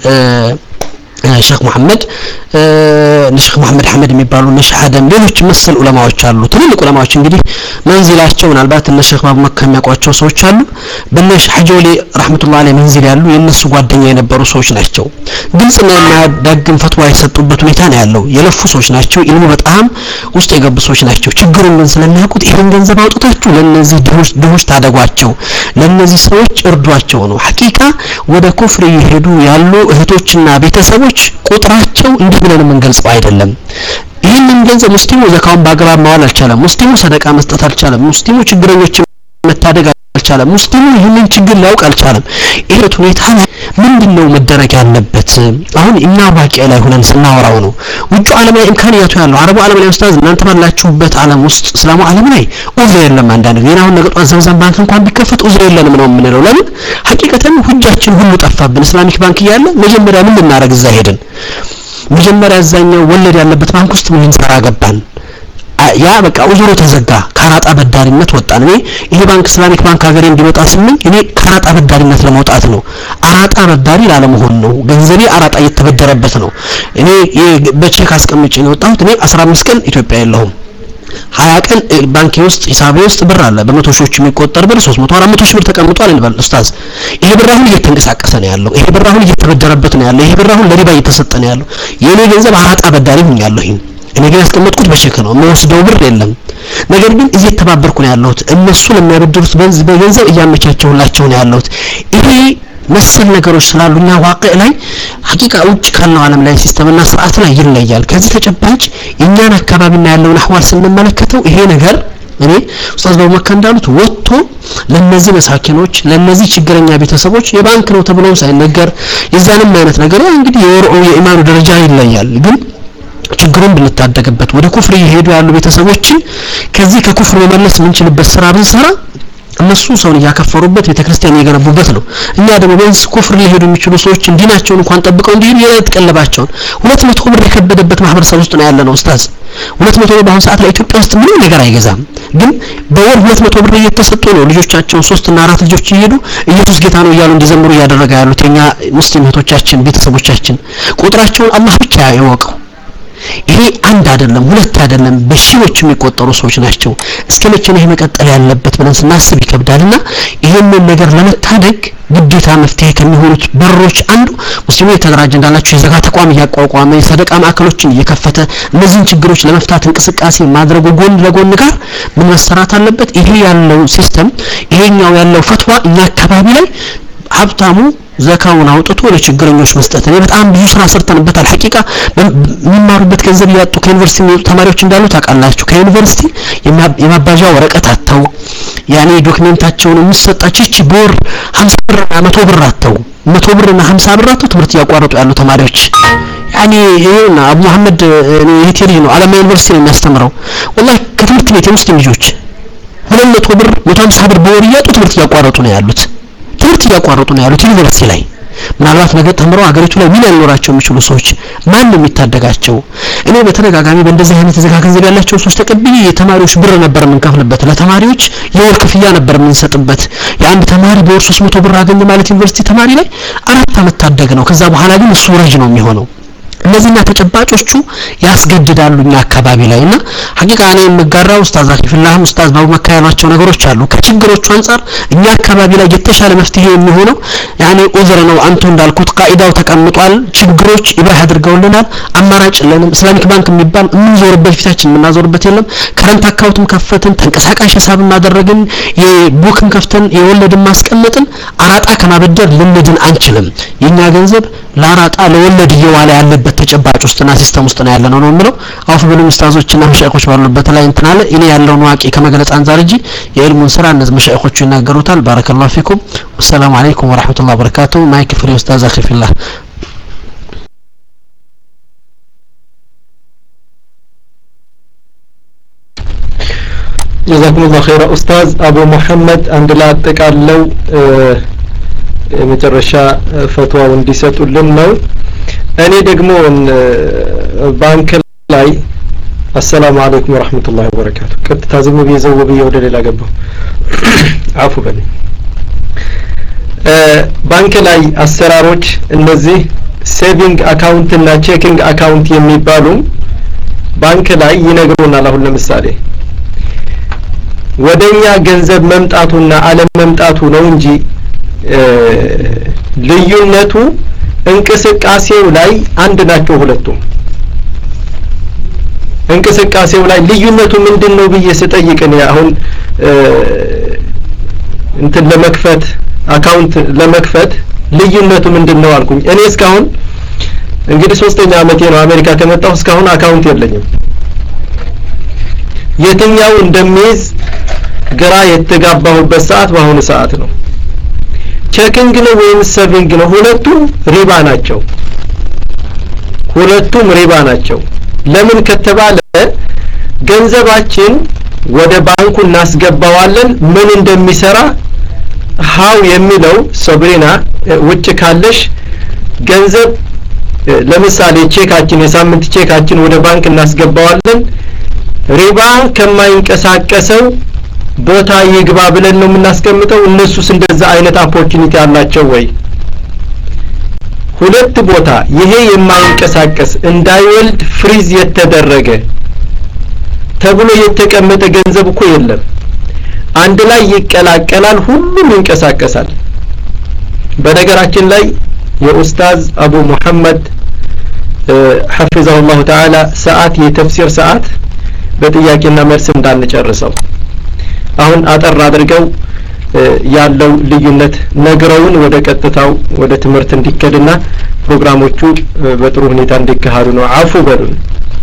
ሼክ መሐመድ ሼክ መሐመድ ሐመድ የሚባሉ ሼክ አደም ሌሎች መሰል ዑለማዎች አሉ ትልልቅ ዑለማዎች እንግዲህ መንዚላቸው ምናልባት እነ ሼክ ባቡ መካ የሚያቋቸው ሰዎች አሉ በነሽ ሐጆሊ ረህመቱላህ ዐለይሂ መንዚል ያሉ የነሱ ጓደኛ የነበሩ ሰዎች ናቸው ግልጽና የማያዳግም ፈትዋ የሰጡበት ሁኔታ ነው ያለው የለፉ ሰዎች ናቸው ኢልሙ በጣም ውስጥ የገቡ ሰዎች ናቸው ችግሩን ምን ስለሚያውቁት ይሄን ገንዘብ አውጥታችሁ ለነዚህ ድሆች ድሆች ታደጓቸው ለነዚህ ሰዎች እርዷቸው ነው ሐቂቃ ወደ ኩፍር ይሄዱ ያሉ እህቶችና ቤተሰቦች ቁጥራቸው እንዲህ ብለን የምንገልጸው አይደለም ይህንን ገንዘብ ሙስሊሙ ዘካውን በአግባብ ማዋል አልቻለም ሙስሊሙ ሰደቃ መስጠት አልቻለም ሙስሊሙ ችግረኞችን መታደግ አልቻለም ሙስሊሙ ይህንን ችግር ሊያውቅ አልቻለም ይሄ ሁኔታ ምንድነው መደረግ ያለበት አሁን እኛ ባቂያ ላይ ሆነን ስናወራው ነው ውጭ ዓለም ላይ ኢምካኒያቱ ያለው አረቡ ዓለም ላይ ኡስታዝ እናንተ ባላችሁበት ዓለም ውስጥ እስላሙ ዓለም ላይ ኡዝር የለም አንዳንድ ጊዜ አሁን ነገጧ ዘምዘም ባንክ እንኳን ቢከፈት ኡዝር የለንም ነው የምንለው ለምን ሐቂቀተን ሁጃችን ሁሉ ጠፋብን እስላሚክ ባንክ ያለ መጀመሪያ ምን ልናረግ እዛ ሄድን መጀመሪያ እዛኛው ወለድ ያለበት ባንክ ውስጥ ምን እንሰራ ገባን ያ በቃ ኡዙሩ ተዘጋ ካራጣ በዳሪነት ወጣን እኔ ይሄ ባንክ እስላሚክ ባንክ ሀገሬ እንዲመጣ ስንኝ እኔ ካራጣ በዳሪነት ለመውጣት ነው አራጣ በዳሪ ላለመሆን ነው ገንዘቤ አራጣ እየተበደረበት ነው እኔ በቼክ አስቀምጬ ነው ወጣሁት እኔ አስራ አምስት ቀን ኢትዮጵያ የለሁም ሀያ ቀን ባንክ ውስጥ ሂሳቤ ውስጥ ብር አለ በመቶ ሺዎች የሚቆጠር ብር ሶስት መቶ አራት መቶ ሺህ ብር ተቀምጧል እንበል ኡስታዝ ይሄ ብር አሁን እየተንቀሳቀሰ ነው ያለው ይሄ ብር አሁን እየተበደረበት ነው ያለው ይሄ ብር አሁን ለሪባ እየተሰጠ ነው ያለው የኔ ገንዘብ አራጣ በዳሪ ሆኛለሁ እኔ ግን ያስቀመጥኩት በቼክ ነው የምወስደው ብር የለም ነገር ግን እየተባበርኩ ነው ያለሁት እነሱ ለሚያበድሩት በገንዘብ እያመቻቸውላቸው ነው ያለሁት ይሄ መሰል ነገሮች ስላሉኛ ዋቂዕ ላይ ሐቂቃ ውጭ ካለው ዓለም ላይ ሲስተምና ስርዓት ላይ ይለያል ከዚህ ተጨባጭ የኛን አካባቢና ያለውን አህዋል ስንመለከተው ይሄ ነገር እኔ ኡስታዝ በመካ እንዳሉት ወጥቶ ለነዚህ መሳኪኖች ለነዚህ ችግረኛ ቤተሰቦች የባንክ ነው ተብለው ሳይነገር የዛንም አይነት ነገር እንግዲህ የወርኦ የኢማኑ ደረጃ ይለያል ግን ችግሩን ብንታደግበት ወደ ኩፍር ይሄዱ ያሉ ቤተሰቦችን ከዚህ ከኩፍር መመለስ ምንችልበት ስራ ብንሰራ እነሱ ሰውን ያከፈሩበት ቤተክርስቲያን የገነቡበት ነው እኛ ደግሞ ቢያንስ ኩፍር ሊሄዱ የሚችሉ ሰዎች እንዲናቸውን እንኳን ጠብቀው እንዲሄዱ የተቀለባቸውን ሁለት መቶ ብር የከበደበት ማህበረሰብ ውስጥ ነው ያለነው ኡስታዝ ሁለት መቶ ብር በአሁን ሰዓት ላይ ኢትዮጵያ ውስጥ ምንም ነገር አይገዛም ግን በወር ሁለት መቶ ብር እየተሰጡ ነው ልጆቻቸው ሶስት እና አራት ልጆች ይሄዱ ኢየሱስ ጌታ ነው እያሉ እንዲዘምሩ ያደረጋ ያሉት የኛ ሙስሊም እህቶቻችን ቤተሰቦቻችን ቁጥራቸውን አላህ ብቻ ያወቀው ይሄ አንድ አይደለም ሁለት አይደለም በሺዎች የሚቆጠሩ ሰዎች ናቸው እስከመቼ ነው ይሄ መቀጠል ያለበት ብለን ስናስብ ይከብዳልና ይሄንን ነገር ለመታደግ ግዴታ መፍትሄ ከሚሆኑት በሮች አንዱ ሙስሊሙ የተደራጀ እንዳላችሁ የዘካ ተቋም ያቋቋመ የሰደቃ ማዕከሎችን እየከፈተ እነዚህን ችግሮች ለመፍታት እንቅስቃሴ ማድረጉ ጎን ለጎን ጋር ምን መሰራት አለበት ይሄ ያለው ሲስተም ይሄኛው ያለው ፈትዋ እኛ አካባቢ ላይ ሀብታሙ ዘካውን አውጥቶ ለችግረኞች መስጠት ነው በጣም ብዙ ስራ ሰርተንበታል ሐቂቃ የሚማሩበት ገንዘብ ያጡ ከዩኒቨርሲቲ የሚወጡ ተማሪዎች እንዳሉ ታውቃላችሁ ከዩኒቨርሲቲ የማባዣ ወረቀት አተው ያኔ ዶክመንታቸውን የሚሰጣቸው እቺ ቦር ሀምሳ ብር እና መቶ ብር አተው መቶ ብር እና ሀምሳ ብር አተው ትምህርት ያቋረጡ ያሉ ተማሪዎች ያኔ ይሄና አቡ መሐመድ የቴሪ ነው አለማ ዩኒቨርሲቲ ነው የሚያስተምረው ወላሂ ከትምህርት ቤት የሙስሊም ልጆች ሁለት መቶ ብር መቶ ሀምሳ ብር በወር ያጡ ትምህርት ያቋረጡ ነው ያሉት ትምህርት ያቋረጡ ነው ያሉት ዩኒቨርሲቲ ላይ ምናልባት ነገ ተምረው ሀገሪቱ ላይ ምን ያኖራቸው የሚችሉ ሰዎች ማን ነው የሚታደጋቸው እኔ በተደጋጋሚ በእንደዚህ አይነት ዘካ ገንዘብ ያላቸው ሰዎች ተቀብዬ የተማሪዎች ብር ነበር የምንከፍልበት ለተማሪዎች የወር ክፍያ ነበር የምንሰጥበት የአንድ ተማሪ በወር ሶስት መቶ ብር አገኘ ማለት ዩኒቨርሲቲ ተማሪ ላይ አራት አመት ታደገ ነው ከዛ በኋላ ግን እሱ ረጅ ነው የሚሆነው እነዚህና ተጨባጮቹ ያስገድዳሉኛ አካባቢ ላይና ሐቂቃ እኔ መጋራው ኡስታዝ አኪፍላህ ኡስታዝ ባቡ መካ ያሏቸው ነገሮች አሉ ከችግሮቹ አንፃር እኛ አካባቢ ላይ የተሻለ መፍትሄ የሚሆነው ያኔ ኡዝር ነው አንተ እንዳልኩት ቃይዳው ተቀምጧል ችግሮች ኢባህ አድርገውልናል አማራጭ ለንም እስላሚክ ባንክ የሚባል እንዞርበት ፊታችን የምናዞርበት የለም ከረንት አካውንትም ከፈትን ተንቀሳቃሽ ሂሳብ ማደረግን የቡክም ከፍተን የወለድን ማስቀመጥን አራጣ ከማበደር ልንድን አንችልም የኛ ገንዘብ ለአራጣ ለወለድ እየዋለ ያለበት ተጨባጭ ውስጥና ሲስተም ውስጥ ነው ያለነው ነው የምለው አውፍ ብሉ ኡስታዞችና መሻይኾች ባሉበት ላይ እንትናለ እኔ ያለውን ዋቂ ከመገለጽ አንፃር እንጂ የዕልሙን ስራ እነዚህ መሻይኾቹ ይናገሩታል ባረከላሁ ፊኩም ወሰላሙ አለይኩም ወራህመቱላሂ ወበረካቱ ማይክ ፍሪ ኡስታዝ አኺፊላህ ጀዛኩሙላሁ ኸይራ ኡስታዝ አቡ መሐመድ አንድ ላይ አጠቃለው የመጨረሻ ፈትዋው እንዲሰጡልን ነው እኔ ደግሞ ባንክ ላይ አሰላሙ አለይኩም ወራህመቱላሂ ወበረካቱ ቀጥታ ዝም ብዬ ዘው ብዬ ወደ ሌላ ገባሁ አፉ በል ባንክ ላይ አሰራሮች እነዚህ ሴቪንግ አካውንት እና ቼኪንግ አካውንት የሚባሉ ባንክ ላይ ይነግሩናል አሁን ለምሳሌ ወደኛ ገንዘብ መምጣቱና አለም መምጣቱ ነው እንጂ ልዩነቱ እንቅስቃሴው ላይ አንድ ናቸው ሁለቱም እንቅስቃሴው ላይ ልዩነቱ ምንድነው ብዬ ስጠይቅኝ አሁን እንትን ለመክፈት አካውንት ለመክፈት ልዩነቱ ምንድነው አልኩኝ እኔ እስካሁን እንግዲህ ሶስተኛ አመቴ ነው አሜሪካ ከመጣሁ እስካሁን አካውንት የለኝም የትኛው እንደሚይዝ ግራ የተጋባሁበት ሰዓት በአሁኑ ሰዓት ነው። ቼኪንግ ነው ወይም ሴቪንግ ነው? ሁለቱም ሪባ ናቸው። ሁለቱም ሪባ ናቸው። ለምን ከተባለ ገንዘባችን ወደ ባንኩ እናስገባዋለን። ምን እንደሚሰራ ሃው የሚለው ሰብሪና ውጭ ካለሽ ገንዘብ ለምሳሌ ቼካችን የሳምንት ቼካችን ወደ ባንክ እናስገባዋለን። ሪባ ከማይንቀሳቀሰው ቦታ ይግባ ብለን ነው የምናስቀምጠው። እነሱስ እንደዛ አይነት ኦፖርቹኒቲ አላቸው ወይ? ሁለት ቦታ ይሄ የማይንቀሳቀስ እንዳይወልድ ፍሪዝ የተደረገ ተብሎ የተቀመጠ ገንዘብ እኮ የለም። አንድ ላይ ይቀላቀላል፣ ሁሉም ይንቀሳቀሳል። በነገራችን ላይ የኡስታዝ አቡ መሐመድ ሐፊዘሁላሁ ተዓላ ሰዓት የተፍሲር ሰዓት በጥያቄና መልስ እንዳንጨርሰው አሁን አጠር አድርገው ያለው ልዩነት ነግረውን ወደ ቀጥታው ወደ ትምህርት እንዲከድና ፕሮግራሞቹ በጥሩ ሁኔታ እንዲካሄዱ ነው። አፉ በሉን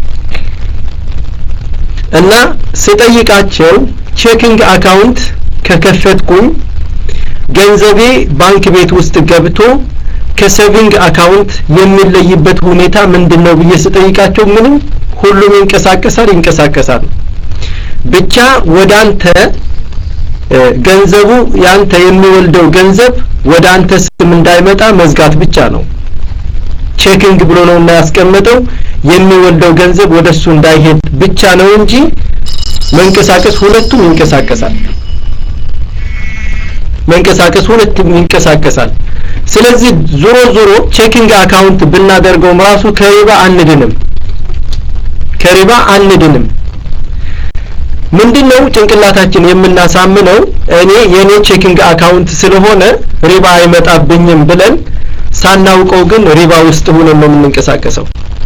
እና ስጠይቃቸው ቼኪንግ አካውንት ከከፈትኩኝ ገንዘቤ ባንክ ቤት ውስጥ ገብቶ ከሴቪንግ አካውንት የሚለይበት ሁኔታ ምንድነው ብዬ ስጠይቃቸው ምንም ሁሉም ይንቀሳቀሳል ይንቀሳቀሳል ብቻ ወዳንተ ገንዘቡ ያንተ የሚወልደው ገንዘብ ወዳንተ ስም እንዳይመጣ መዝጋት ብቻ ነው። ቼኪንግ ብሎ ነው እና ያስቀመጠው የሚወልደው ገንዘብ ወደሱ እንዳይሄድ ብቻ ነው እንጂ መንቀሳቀስ ሁለቱም ይንቀሳቀሳል። መንቀሳቀስ ሁለቱም ይንቀሳቀሳል። ስለዚህ ዞሮ ዞሮ ቼኪንግ አካውንት ብናደርገውም ራሱ ከሪባ አንድንም ከሪባ አንድንም ምንድነው ጭንቅላታችን የምናሳምነው እኔ የኔ ቼኪንግ አካውንት ስለሆነ ሪባ አይመጣብኝም ብለን ሳናውቀው ግን ሪባ ውስጥ ሆነን ነው የምንንቀሳቀሰው።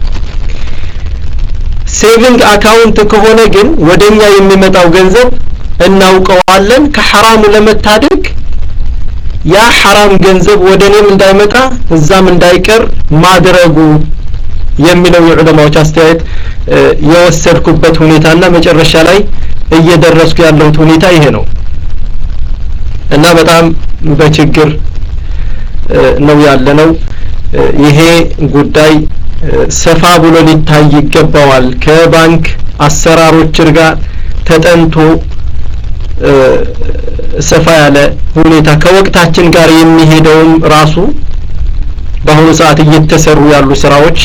ሴቪንግ አካውንት ከሆነ ግን ወደኛ የሚመጣው ገንዘብ እናውቀዋለን። ከሐራሙ ለመታደግ ያ ሐራም ገንዘብ ወደኔም እንዳይመጣ እዛም እንዳይቀር ማድረጉ የሚለው የዑለማዎች አስተያየት የወሰድኩበት ሁኔታና መጨረሻ ላይ እየደረስኩ ያለሁት ሁኔታ ይሄ ነው እና በጣም በችግር ነው ያለነው። ይሄ ጉዳይ ሰፋ ብሎ ሊታይ ይገባዋል። ከባንክ አሰራሮች ጋር ተጠንቶ ሰፋ ያለ ሁኔታ ከወቅታችን ጋር የሚሄደውም ራሱ በአሁኑ ሰዓት እየተሰሩ ያሉ ስራዎች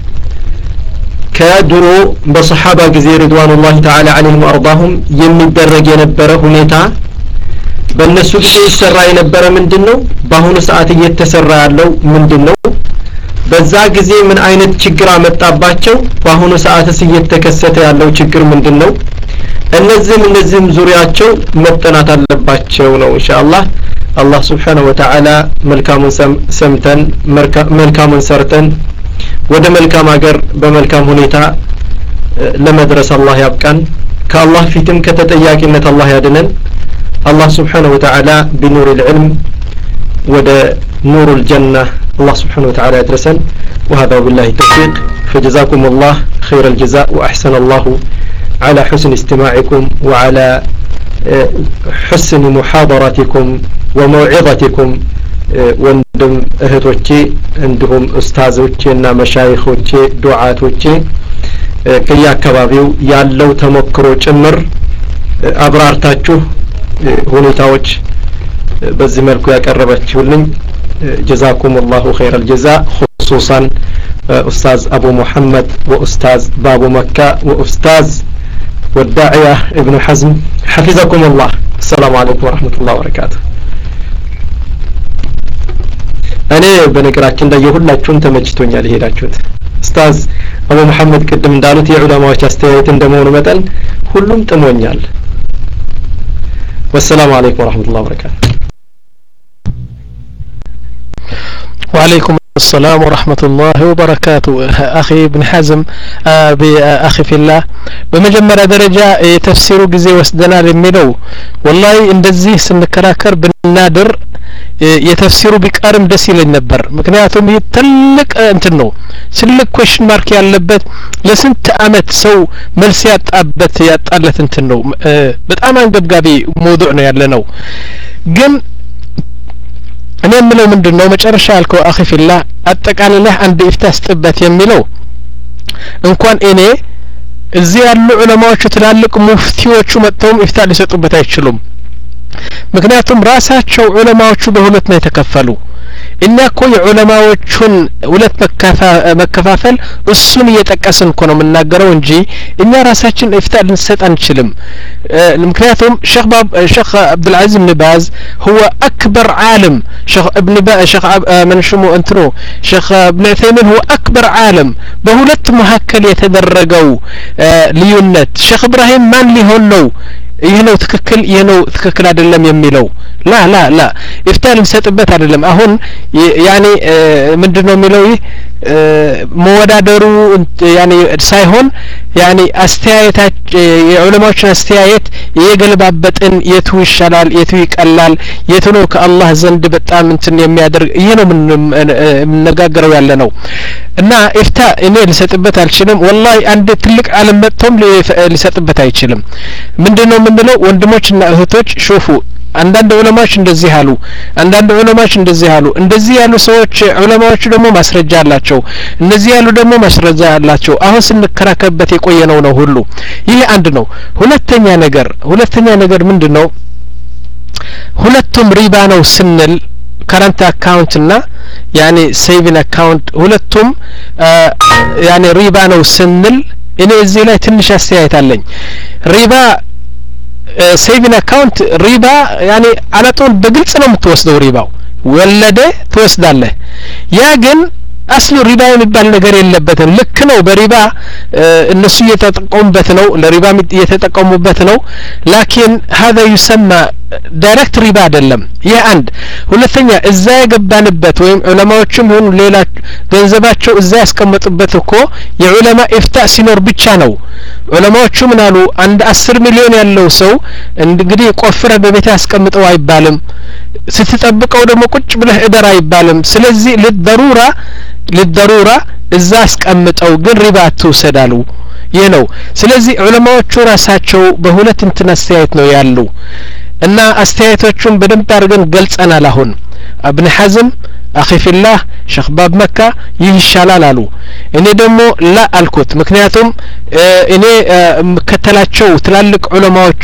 ከድሮ በሰሃባ ጊዜ ረድዋኑላሂ ተዓላ ዐለይሂም ወአርዳሁም የሚደረግ የነበረ ሁኔታ በእነሱ ጊዜ ይሰራ የነበረ ምንድነው? በአሁኑ ሰዓት እየተሰራ ያለው ምንድነው? በዛ ጊዜ ምን አይነት ችግር አመጣባቸው? በአሁኑ ሰዓትስ እየተከሰተ ያለው ችግር ምንድነው? እነዚህም እነዚህም ዙሪያቸው መጠናት አለባቸው ነው ኢንሻአላህ። አላህ Subhanahu Wa Ta'ala መልካሙን ሰምተን መልካሙን ሰርተን ወደ መልካም ሀገር በመልካም ሁኔታ ለመድረስ አላህ ያብቃን። ከአላህ ፊትም ከተጠያቂነት አላህ ያድነን። አላህ Subhanahu Wa Ta'ala بنور العلم ወደ نور الجنة الله سبحانه وتعالى يدرسن. وهذا بالله التوفيق. فجزاكم الله خير الجزاء وأحسن الله على حسن استماعكم وعلى حسن محاضرتكم وموعظتكم. ወንድም እህቶቼ እንዲሁም ኡስታዞቼና መሻይኾቼ ዱዓቶቼ ከየአካባቢው ያለው ተሞክሮ ጭምር አብራርታችሁ ሁኔታዎች በዚህ መልኩ ያቀረባችሁልኝ ጀዛኩም الله خير الجزاء. خصوصا أستاذ أبو محمد وأستاذ بابو مكة وأستاذ والداعية ابن حزم حفظكم الله. السلام عليكم ورحمة الله وبركاته. እኔ በነገራችን ላይ የሁላችሁም ተመችቶኛል የሄዳችሁት። ኡስታዝ አቡ መሐመድ ቅድም እንዳሉት የዑለማዎች አስተያየት እንደመሆኑ መጠን ሁሉም ጥሞኛል። والسلام عليكم ورحمة الله وبركاته. وعليكم السلام ورحمة الله وبركاته. أخي ابن حزم بأخي في الله بمجمرة درجة تفسير جزي وسدنا للملو والله إن دزيه سنكراكر بالنادر የተፍሲሩ ቢቀርም ደስ ይለኝ ነበር ምክንያቱም ይህ ትልቅ እንትን ነው ትልቅ question mark ያለበት ለስንት አመት ሰው መልስ ያጣበት ያጣለት እንትን ነው በጣም አንገብጋቢ መውዱዕ ነው ያለ ነው ግን እኔ የምለው ምንድነው መጨረሻ ያልከው አኺ ፊላህ አጠቃላይ አንድ ኢፍታስጥበት የሚለው እንኳን እኔ እዚህ ያሉ ዑለማዎቹ ትላልቅ ሙፍቲዎቹ መጥተውም ኢፍታ ሊሰጡበት አይችሉም ምክንያቱም ራሳቸው ዑለማዎቹ በሁለት ነው የተከፈሉ እና እኮ የዑለማዎቹን ሁለት መከፋፈል እሱን እየጠቀስን እኮ ነው የምናገረው እንጂ እኛ ራሳችን ኢፍታ ልንሰጥ አንችልም ምክንያቱም ሼክ ባብ ሼክ አብዱል አዚዝ ኢብኑ ባዝ هو اكبر عالم ሼክ ኢብኑ ባዝ ሼክ መንሽሙ እንትኑ ሼክ ኢብኑ ዑሰይሚን هو اكبر عالم በሁለት መካከል የተደረገው ልዩነት ሼክ ኢብራሂም ማን ሊሆን ነው ይሄ ነው ትክክል ይሄ ነው ትክክል አይደለም የሚለው ላ ላ ላ ኢፍታ ልንሰጥበት አይደለም አሁን ያኒ ምንድነው የሚለው ይሄ መወዳደሩ ያኒ ሳይሆን ያኒ አስተያየታቸው የዑለማዎችን አስተያየት የገለባበጥን የቱ ይሻላል የቱ ይቀላል የቱ ነው ከአላህ ዘንድ በጣም እንትን የሚያደርግ ይሄ ነው የምንነጋገረው ያለ ነው እና ኢፍታ እኔ ልሰጥበት አልችልም ወላሂ አንድ ትልቅ ዓለም መጥቶም ሊሰጥበት አይችልም ምንድነው ምንድነው ወንድሞችና እህቶች ሹፉ አንዳንድ ዑለማዎች እንደዚህ አሉ አንዳንድ ዑለማዎች እንደዚህ አሉ እንደዚህ ያሉ ሰዎች ዑለማዎቹ ደግሞ ማስረጃ አላቸው እነዚህ ያሉ ደግሞ ማስረጃ አላቸው አሁን ስንከራከርበት የቆየነው ነው ሁሉ ይሄ አንድ ነው ሁለተኛ ነገር ሁለተኛ ነገር ምንድነው ሁለቱም ሪባ ነው ስንል current account እና ያኔ saving account ሁለቱም ያኔ ሪባ ነው ስንል እኔ እዚህ ላይ ትንሽ አስተያየት አለኝ ሪባ saving account ሪባ ያኔ አለጦን በግልጽ ነው የምትወስደው ሪባው ወለደ ትወስዳለህ ያ ግን አስሉ ሪባ የሚባል ነገር የለበትም ልክ ነው በሪባ እነሱ እየተጠቀሙበት ነው ለሪባ እየተጠቀሙበት ነው ላኪን هذا يسمى ዳይሬክት ሪባ አይደለም ይሄ አንድ ሁለተኛ እዛ የገባንበት ወይም ዑለማዎችም ሆኑ ሌላ ገንዘባቸው እዛ ያስቀመጡበት እኮ የዑለማ ኢፍታ ሲኖር ብቻ ነው ዑለማዎቹ ምን አሉ አንድ አስር ሚሊዮን ያለው ሰው እንግዲህ ቆፍረ በቤት ያስቀምጠው አይባልም ስትጠብቀው ደግሞ ቁጭ ብለህ እደር አይባልም ስለዚህ ለضروره ለضروره እዛ አስቀምጠው ግን ሪባ አትውሰዳሉ ይሄ ነው ስለዚህ ዑለማዎቹ ራሳቸው በሁለት እንትን አስተያየት ነው ያሉ እና አስተያየቶቹን በደንብ አድርገን ገልጸናል አሁን ابن حزم اخي في الله شيخ باب مكة ይሻላል አሉ እኔ ደግሞ ላ አልኩት ምክንያቱም እኔ መከተላቸው ትላልቅ ዑለማዎቹ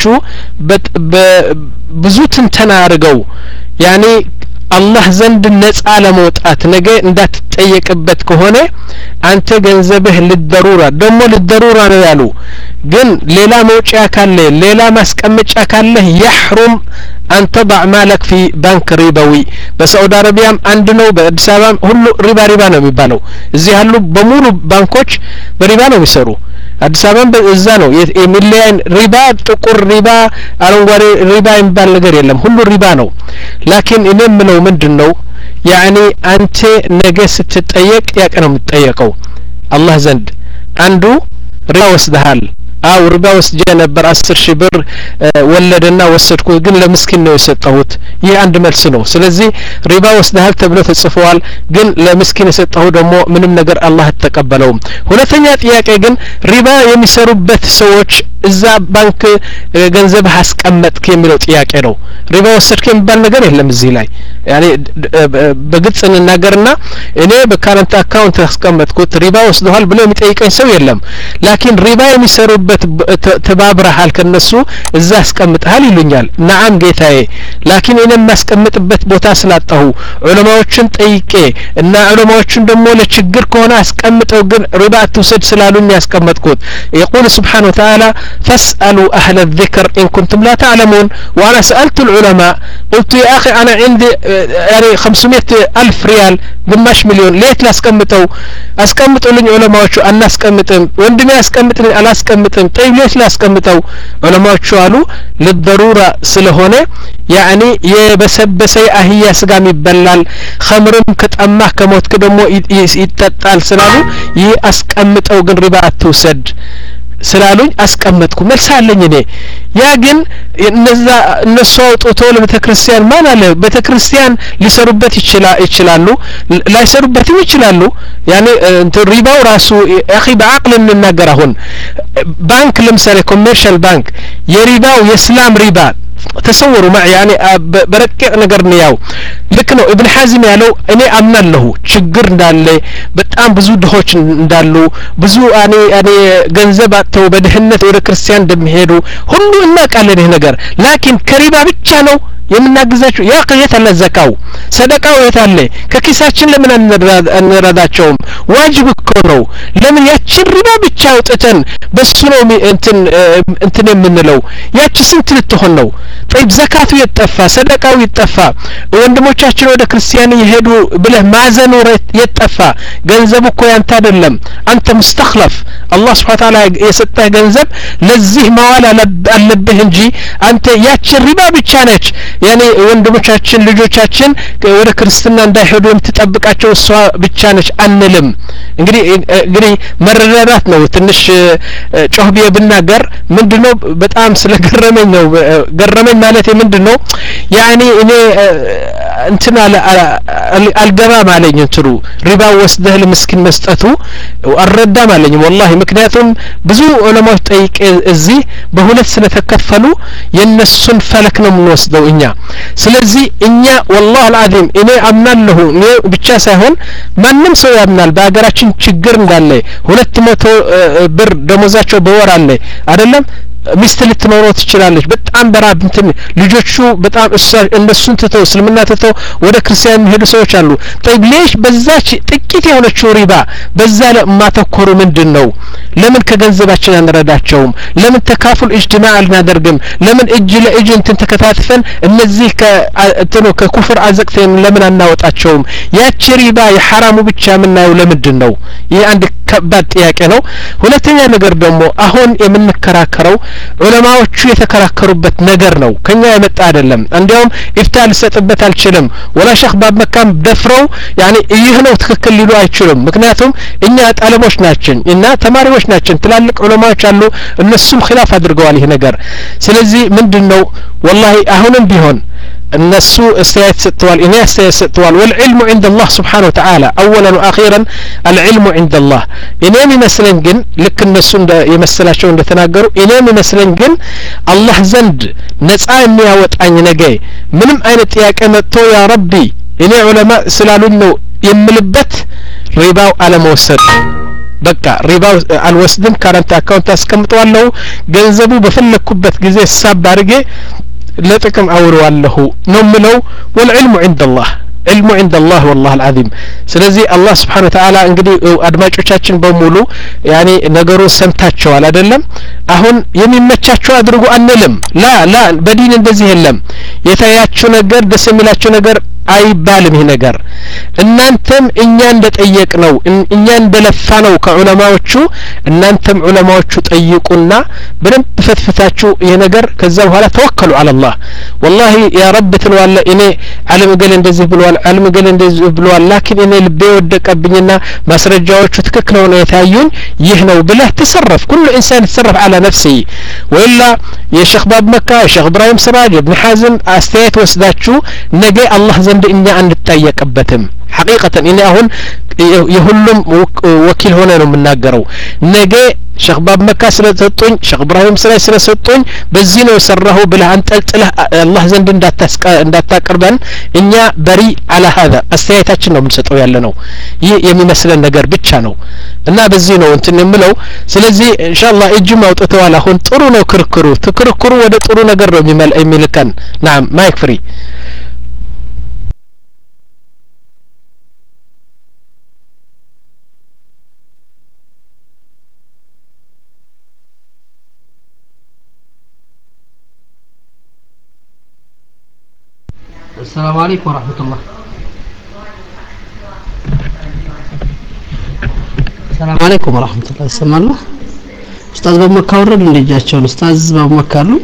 ብዙ ትንተና አድርገው ያኔ አላህ ዘንድ ነጻ ለመውጣት ነገ እንዳትጠየቅበት ከሆነ አንተ ገንዘብህ ለضروره ደሞ ለضروره ነው ያሉ ግን ሌላ መውጫ ካለ ሌላ ማስቀመጫ ካለ ይحرم አንተ ضع مالك في بنك ربوي በሳዑዲ አረቢያም አንድ ነው በአዲስ አበባም ሁሉ ሪባ ሪባ ነው የሚባለው እዚህ ያሉ በሙሉ ባንኮች በሪባ ነው የሚሰሩ አዲስ አበባም በዛ ነው የሚለያን ሪባ ጥቁር ሪባ አረንጓዴ ሪባ የሚባል ነገር የለም ሁሉ ሪባ ነው ላኪን እኔም ነው ምንድነው ያኒ አንተ ነገ ስትጠየቅ ያቀ ነው የምትጠየቀው አላህ ዘንድ አንዱ ሪባ ወስደሃል አው ሪባ ወስጄ ነበር አስር ሺህ ብር ወለደና ወሰድኩ ግን ለምስኪን ነው የሰጠሁት ይሄ አንድ መልስ ነው ስለዚህ ሪባ ወስደሃል ተብሎ ተጽፏል ግን ለምስኪን የሰጠው ደግሞ ምንም ነገር አላህ ተቀበለውም ሁለተኛ ጥያቄ ግን ሪባ የሚሰሩበት ሰዎች እዛ ባንክ ገንዘብ አስቀመጥክ የሚለው ጥያቄ ነው ሪባ ወሰድክ የሚባል ነገር የለም እዚህ ላይ ያኔ በግልጽ እንናገርና እኔ በካረንት አካውንት አስቀመጥኩት ሪባ ወስደዋል ብሎ የሚጠይቀኝ ሰው የለም ላኪን ሪባ የሚሰሩበት ተባብረሃል ከነሱ እዛ አስቀምጠሃል ይሉኛል ነዓም ጌታዬ ላኪን እኔ ማስቀምጥበት ቦታ ስላጣሁ ዑለማዎችን ጠይቄ እና ዑለማዎችን ደግሞ ለችግር ከሆነ አስቀምጠው ግን ሪባ አትውሰድ ስላሉኝ ያስቀመጥኩት يقول سبحانه وتعالى فاسألوا أهل الذكر إن كنتم لا تعلمون وأنا سألت العلماء قلت يا أخي أنا عندي يعني خمسمائة ألف ريال قماش مليون ليت لا اسكمتوا اسكمتوا لن علماء شو أنا اسكمتهم وندمي اسكمتني أنا اسكمتهم طيب ليش لا اسكمتوا علماء شو قالوا للضرورة سلهونه يعني يبسبسي أهيا سقام يبلال خمرم كتأمه كموت كدمو يتتال سلالو يأسكمتوا قن رباء توسد ስላሉኝ አስቀመጥኩ መልስ አለኝ እኔ ያ ግን እነዛ እነሱ አውጥቶ ለቤተክርስቲያን ማን አለ ቤተክርስቲያን ሊሰሩበት ይችላል ይችላሉ ላይሰሩበትም ይችላሉ ያኔ ሪባው ራሱ اخي بعقل እንናገር አሁን ባንክ ለምሳሌ ኮመርሻል ባንክ የሪባው የእስላም ሪባ ተሰወሩ ማይ ያኔ በረቀቅ ነገር ነው ያው ልክ ነው ኢብኑ ሐዝም ያለው እኔ አምናለሁ ችግር እንዳለ በጣም ብዙ ድሆች እንዳሉ ብዙ አኔ አኔ ገንዘብ አጥተው በድህነት ወደ ክርስቲያን እንደሚሄዱ ሁሉ እናውቃለን ይሄ ነገር ላኪን ከሪባ ብቻ ነው የምናግዛቸው ያ ቀየት አለ ዘካው ሰደቃው የታለ ከኪሳችን ለምን አንረዳቸውም ዋጅብ እኮ ነው ለምን ያችን ሪባ ብቻ አውጥተን በሱ ነው እንትን እንትን የምንለው ያቺ ስንት ልትሆን ነው طيب ዘካቱ ይጠፋ ሰደቃው ይጠፋ ወንድሞቻችን ወደ ክርስቲያን ይሄዱ ብለህ ማዘኑ ይጠፋ ገንዘብ እኮ ያንተ አይደለም አንተ مستخلف الله سبحانه وتعالى የሰጠህ ገንዘብ ለዚህ ማዋል አለብህ እንጂ አንተ ያቺ ሪባ ብቻ ነች ያኔ ወንድሞቻችን ልጆቻችን ወደ ክርስትና እንዳይሄዱ የምትጠብቃቸው እሷ ብቻ ነች አንልም እንግዲህ እንግዲህ መረዳዳት ነው ትንሽ ጮህቤ ብናገር ምንድነው በጣም ስለገረመኝ ነው ገረመኝ ማለት ምንድነው ያኔ እኔ እንትና አልገባም አለኝ እንትሩ ሪባ ወስደህ ለምስኪን መስጠቱ አልረዳም አለኝ والله ምክንያቱም ብዙ ዑለማዎች ጠይቄ እዚህ በሁለት ስለተከፈሉ የነሱን ፈለክ ነው የምንወስደው እኛ ስለዚህ እኛ والله العظيم እኔ አምናለሁ እኔ ብቻ ሳይሆን ማንም ሰው ያምናል በአገራችን ችግር እንዳለ ሁለት መቶ ብር ደሞዛቸው በወር አለ አይደለም ሚስት ልትኖረው ትችላለች በጣም በራብ እንትን ልጆቹ በጣም እነሱን ተተው እስልምና ተተው ወደ ክርስቲያን ሄዱ ሰዎች አሉ طيب ليش በዛች ጥቂት የሆነችው ሪባ በዛ ለማተኮሩ ምንድነው ለምን ከገንዘባችን አንረዳቸውም ለምን ተካፉል اجتماع አልናደርግም ለምን እጅ ለእጅ እንትን ተከታትፈን እነዚህ ከእንትኑ ከኩፍር አዘቅተን ለምን አናወጣቸውም ያቺ ሪባ የሐራሙ ብቻ ምናየው ለምንድነው ይሄ አንድ ከባድ ጥያቄ ነው ሁለተኛ ነገር ደግሞ አሁን የምንከራከረው ዑለማዎቹ የተከራከሩበት ነገር ነው ከኛ የመጣ አይደለም እንዲያውም ኢፍታል ሰጥበት አልችልም ወላ ሸህ ባብ መካም ደፍረው ያኒ ይህ ነው ትክክል ሊሉ አይችሉም ምክንያቱም እኛ ጣለቦች ናችን እና ተማሪዎች ናችን ትላልቅ ዑለማዎች አሉ እነሱም ኺላፍ አድርገዋል ይሄ ነገር ስለዚህ ምንድነው والله አሁንም ቢሆን الناس استيات ستوال إني استيات ستوال والعلم عند الله سبحانه وتعالى أولا وأخيرا العلم عند الله إني مثلا جن لك الناس يمثل شو عند تناجروا إني مثلا جن الله زند نسأل مياه وتعني نجاي منهم أين تياك أنا تو يا ربي إني علماء سلالونه يملبت ربا على موسر በቃ ሪባው አልወስድም ካረንት አካውንት አስቀምጠዋለሁ ገንዘቡ በፈለኩበት ጊዜ ሳብ አድርጌ ለጥቅም አውረዋለሁ ነው ምለው والعلم عند الله علم عند الله والله العظيم ስለዚህ አላህ Subhanahu Wa Ta'ala እንግዲህ አድማጮቻችን በሙሉ ያኒ ነገሩን ሰምታቸዋል አይደለም አሁን የሚመቻቸው አድርጉ አንልም ላ ላ በዲን እንደዚህ የለም የታያችሁ ነገር ደስ የሚላችሁ ነገር አይባልም ይሄ ነገር እናንተም እኛ እንደጠየቅ ነው እኛ እንደለፋ ነው ከዑለማዎቹ እናንተም ዑለማዎቹ ጠይቁና በደንብ ፈትፈታችሁ ይሄ ነገር ከዛ በኋላ ተወከሉ على الله والله يا رب ትለዋለ እኔ ዓለም ገለ እንደዚህ ብሏል ዓለም ገለ እንደዚህ ብሏል ላኪን እኔ ልቤ ወደቀብኝና ማስረጃዎቹ ትክክል ነው የታዩኝ ይህ ነው ብለህ ተሰረፍ كل انسان يتصرف على نفسه ولا የሼክ ባብ መካ የሼክ ኢብራሂም ስራጅ ኢብኑ ሐዝም አስተያየት ወስዳችሁ ነገ አላህ ዘንድ እኛ አንጠየቅበትም حقيقة እኔ አሁን የሁሉም ወኪል ሆነ ነው የምናገረው ነገ ሼክ ባብ መካ ስለሰጡኝ ሼክ ኢብራሂም ስራጅ ስለሰጡኝ በዚህ ነው ሰራሁ ብለህ አንጠልጥለህ አላህ ዘንድ እንዳታስቀ እንዳታቀርበን እኛ በሪ على هذا አስተያየታችን ነው የምንሰጠው ያለ ነው ይህ የሚመስለን ነገር ብቻ ነው እና በዚህ ነው እንትን የምለው ስለዚህ ኢንሻአላህ እጅም አውጥተዋል አሁን ጥሩ ነው ክርክሩ ትክርክሩ ወደ ጥሩ ነገር ነው የሚልከን نعم ማይክ ፍሪ السلام عليكم ورحمة الله السلام عليكم ورحمة الله يسمى الله أستاذ باب مكة ورد اللي جاتشون أستاذ باب مكة له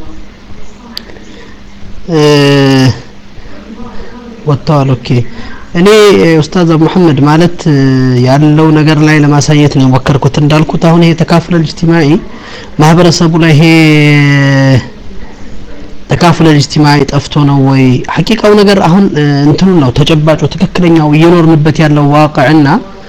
أه... ወጥተዋል ኦኬ እኔ ኡስታዝ መሐመድ ማለት ያለው ነገር ላይ ለማሳየት ነው ወከርኩት እንዳልኩት አሁን ይሄ ተካፍለ ኢጅቲማዒ ማህበረሰቡ ላይ ይሄ ተካፍለ ኢጅቲማዒ ጠፍቶ ነው ወይ ሐቂቃው ነገር አሁን እንትኑ ነው ተጨባጩ ትክክለኛው እየኖርንበት ያለው ዋቂዕና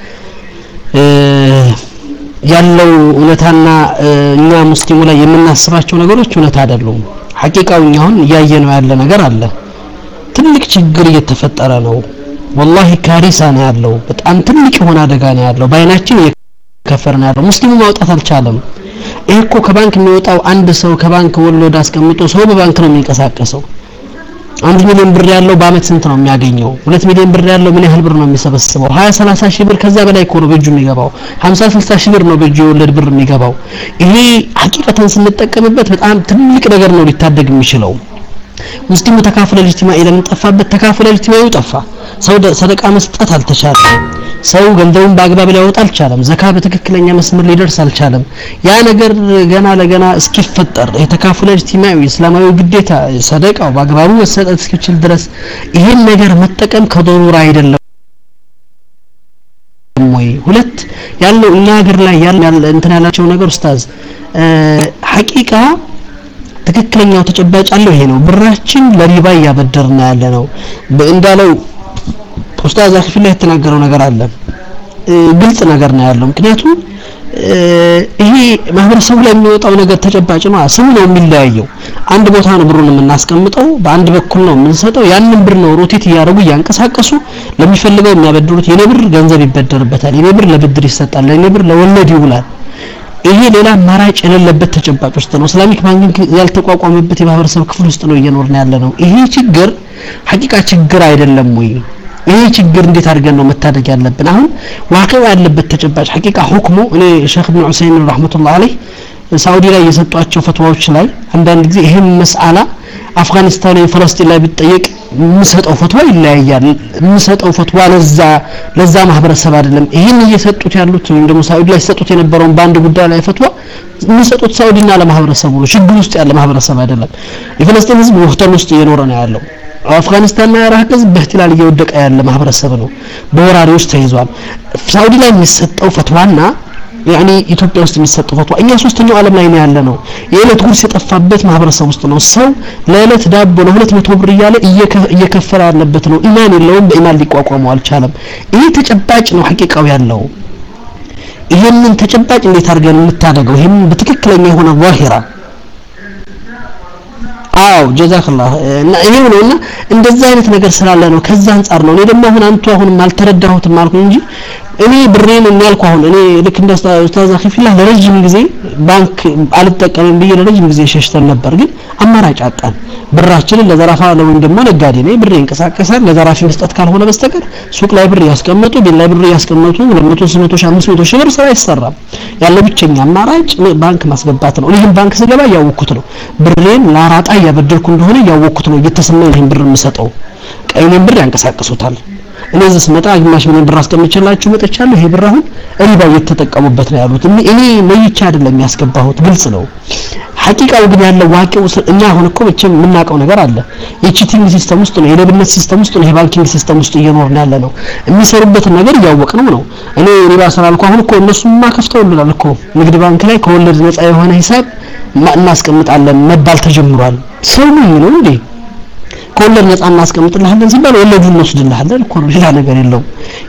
ያለው እውነታና እኛ ሙስሊሙ ላይ የምናስባቸው ነገሮች እውነት አይደሉም ሐቂቃው አሁን ያየነው ያለ ነገር አለ ትልቅ ችግር እየተፈጠረ ነው والله ካሪሳ ነው ያለው በጣም ትልቅ የሆነ አደጋ ነው ያለው ባይናችን እየከፈርና ያለው ሙስሊሙ ማውጣት አልቻለም ይሄ እኮ ከባንክ የሚወጣው አንድ ሰው ከባንክ ወሎድ አስቀምጦ ሰው በባንክ ነው የሚንቀሳቀሰው አንድ ሚሊዮን ብር ያለው በአመት ስንት ነው የሚያገኘው ሁለት ሚሊዮን ብር ያለው ምን ያህል ብር ነው የሚሰበስበው ሀያ ሰላሳ ሺህ ብር ከዛ በላይ እኮ ነው በእጁ የሚገባው ሀምሳ ስልሳ ሺህ ብር ነው በእጁ የወለድ ብር የሚገባው ይሄ ሐቂቀተን ስንጠቀምበት በጣም ትልቅ ነገር ነው ሊታደግ የሚችለው ሙስሊሙ ተካፍለ ኢጅቲማዒ ለምን ጠፋበት ተካፍለ ኢጅቲማዒ ጠፋ ሰው ሰደቃ መስጠት አልተቻለም ሰው ገንዘቡን በአግባብ ሊያወጣ አልቻለም ዘካ በትክክለኛ መስመር ሊደርስ አልቻለም ያ ነገር ገና ለገና እስኪፈጠር የተካፍለ ኢጅቲማዒ እስላማዊ ግዴታ ሰደቃው በአግባቡ መሰጠት እስኪችል ድረስ ይሄን ነገር መጠቀም ከዶሩራ አይደለም ወይ ሁለት ያለው እኛ ሀገር ላይ ያለ እንትን ያላቸው ነገር ኡስታዝ ሐቂቃ ትክክለኛው ተጨባጭ አለው ይሄ ነው ብራችን ለሪባ ያበደርና ያለ ነው እንዳለው ኡስታዝ አኺፊላ የተናገረው ነገር አለ ግልጽ ነገር ነው ያለው ምክንያቱም ይሄ ማህበረሰቡ ላይ የሚወጣው ነገር ተጨባጭ ነው ስሙ ነው የሚለያየው አንድ ቦታ ነው ብሩን የምናስቀምጠው በአንድ በኩል ነው የምንሰጠው ያንን ብር ነው ሮቴት ያረጉ ያንቀሳቀሱ ለሚፈልገው የሚያበድሩት የኔ ብር ገንዘብ ይበደርበታል የኔ ብር ለብድር ይሰጣል የኔ ብር ለወለድ ይውላል ይሄ ሌላ ማራጭ የሌለበት ተጨባጭ ውስጥ ነው እስላሚክ ባንኪንግ ያልተቋቋመበት የማህበረሰብ ክፍል ውስጥ ነው እየኖርን ያለ ነው ይሄ ችግር ሐቂቃ ችግር አይደለም ወይ ይሄ ችግር እንዴት አድርገን ነው መታደግ ያለብን አሁን ዋቂዕ ያለበት ተጨባጭ ሐቂቃ ሁክሙ እኔ ሼክ ኢብኑ ዑሰይሚን ረህመቱላህ ዐለይሂ ሳውዲ ላይ የሰጧቸው ፈትዋዎች ላይ አንዳንድ ጊዜ ይሄን መስአላ አፍጋኒስታን ወይ ፍልስጤም ላይ ቢጠየቅ ምሰጠው ፈትዋ ይለያያል ምሰጠው ፈትዋ ለዛ ለዛ ማህበረሰብ አይደለም ይሄን እየሰጡት ያሉት ወይም ደግሞ ሳውዲ ላይ ሰጡት የነበረውን ባንድ ጉዳይ ላይ ፈትዋ ምሰጡት ሳውዲና ለማህበረሰቡ ነው ችግር ውስጥ ያለ ማህበረሰብ አይደለም የፍልስጤም ህዝብ ወህተን ውስጥ እየኖረ ነው ያለው አፍጋኒስታንና ኢራቅ ህዝብ በህትላል እየወደቀ ያለ ማህበረሰብ ነው በወራሪዎች ተይዟል ሳውዲ ላይ የሚሰጠው ፈትዋና ያኒ ኢትዮጵያ ውስጥ የሚሰጠው ፈትዋ እኛ ሶስተኛው ዓለም ላይ ነው ያለ ነው የእለት ጉርስ የጠፋበት ማህበረሰብ ውስጥ ነው ሰው ለእለት ዳቦ ለሁለት መቶ ብር እያለ እየከፈለ ያለበት ነው ኢማን የለውም በኢማን ሊቋቋመው አልቻለም ይሄ ተጨባጭ ነው ሐቂቃው ያለው ይሄንን ተጨባጭ እንዴት አድርገን እንታደገው ይሄን በትክክለኛ የሆነ ዛሂራ አው ጀዛከላህ እና ይሄው ነውና እንደዛ አይነት ነገር ስላለ ነው ከዛ አንፃር ነው እኔ ደግሞ አሁን አንቱ አሁን ማልተረዳሁትም አልኩ እንጂ እኔ ብሬን እናልኩ አሁን እኔ ልክ እንደ ኡስታዝ አኺፊላ ለረጅም ጊዜ ባንክ አልተጠቀምም ብዬ ለረጅም ጊዜ ሸሽተን ነበር ግን አማራጭ አጣን ብራችንን ለዘራፋ ነው እንደማ ነጋዴ ነኝ ብሬ እንቀሳቀሳል ለዘራፊ መስጠት ካልሆነ በስተቀር ሱቅ ላይ ብር ያስቀምጡ ቢል ላይ ብር ያስቀምጡ ሁለት መቶ ሶስት መቶ አምስት መቶ ሺህ ብር ስራ አይሰራም ያለው ብቸኛ አማራጭ ባንክ ማስገባት ነው ይሄን ባንክ ስገባ ያወኩት ነው ብሬን ላራጣ ያበደርኩ እንደሆነ ያወኩት ነው እየተሰማኝ ይሄን ብር የምሰጠው ቀይኔን ብር ያንቀሳቀሱታል እኔ እዚህ ስመጣ ግማሽ ሚሊዮን ብር አስቀምጬላችሁ መጥቻለሁ ይሄ ብር አሁን ሪባ እየተጠቀሙበት ነው ያሉት እኔ ለይቻ አይደለም ያስገባሁት ግልጽ ነው ሐቂቃው ግን ያለው ዋቂው እኛ አሁን እኮ ብቻ የምናውቀው ነገር አለ የቺቲንግ ሲስተም ውስጥ ነው የሌብነት ሲስተም ውስጥ ነው የባንኪንግ ሲስተም ውስጥ እየኖርን ያለ ነው የሚሰሩበት ነገር ያወቅነው ነው እኔ ሪባ ስላልኩ አሁን እኮ እነሱማ ከፍተውልናል እኮ ንግድ ባንክ ላይ ከወለድ ነፃ የሆነ ሂሳብ እናስቀምጣለን መባል ተጀምሯል ሰው ምን ነው እንዴ ከወለድ ነፃ እናስቀምጥልሃለን ሲባል ወለዱን እንወስድልሃለን እኮ ሌላ ነገር የለውም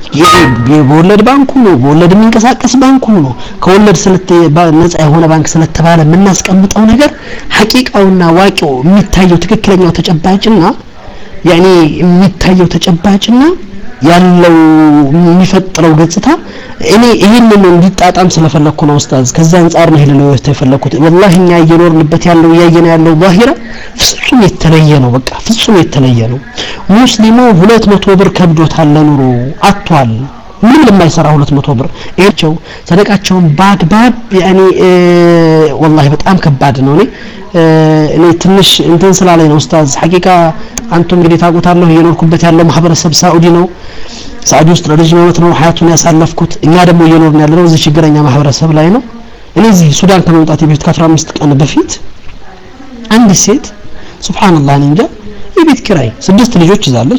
የወለድ ባንኩ ነው ወለድ የሚንቀሳቀስ ባንኩ ነው ከወለድ ስለተ ነፃ የሆነ ባንክ ስለተባለ የምናስቀምጠው ነገር ሐቂቃውና ዋቂው የሚታየው ትክክለኛው ተጨባጭና ያኒ የሚታየው ተጨባጭና ያለው የሚፈጥረው ገጽታ እኔ ይሄንን እንዲጣጣም ስለፈለኩ ነው ኡስታዝ ከዛ አንፃር ነው ይሄንን ነው የተፈለኩት والله እኛ እየኖርንበት ያለው ያየነ ያለው ዛሂራ ፍጹም የተለየ ነው በቃ ፍጹም የተለየ ነው ሙስሊሙ ሁለት መቶ ብር ከብዶታል ለኑሮ አጥቷል ምን ለማይሰራ ሁለት መቶ ብር እቸው ሰደቃቸውን ባግባብ ያኒ والله በጣም ከባድ ነው እኔ እኔ ትንሽ እንትን ስላለኝ ነው ኡስታዝ ሐቂቃ አንተ እንግዲህ ታውቁታለህ እየኖርኩበት ያለው ማህበረሰብ ሳኡዲ ነው ሳኡዲ ውስጥ ለረጅም ዓመት ነው ሀያቱን ያሳለፍኩት እኛ ደግሞ እየኖርን ያለነው እዚህ ችግረኛ ማህበረሰብ ላይ ነው እኔ እዚህ ሱዳን ከመምጣቴ በፊት ከአስራ አምስት ቀን በፊት አንድ ሴት ሱብሃንአላህ እንጃ የቤት ኪራይ ስድስት ልጆች ይዛለች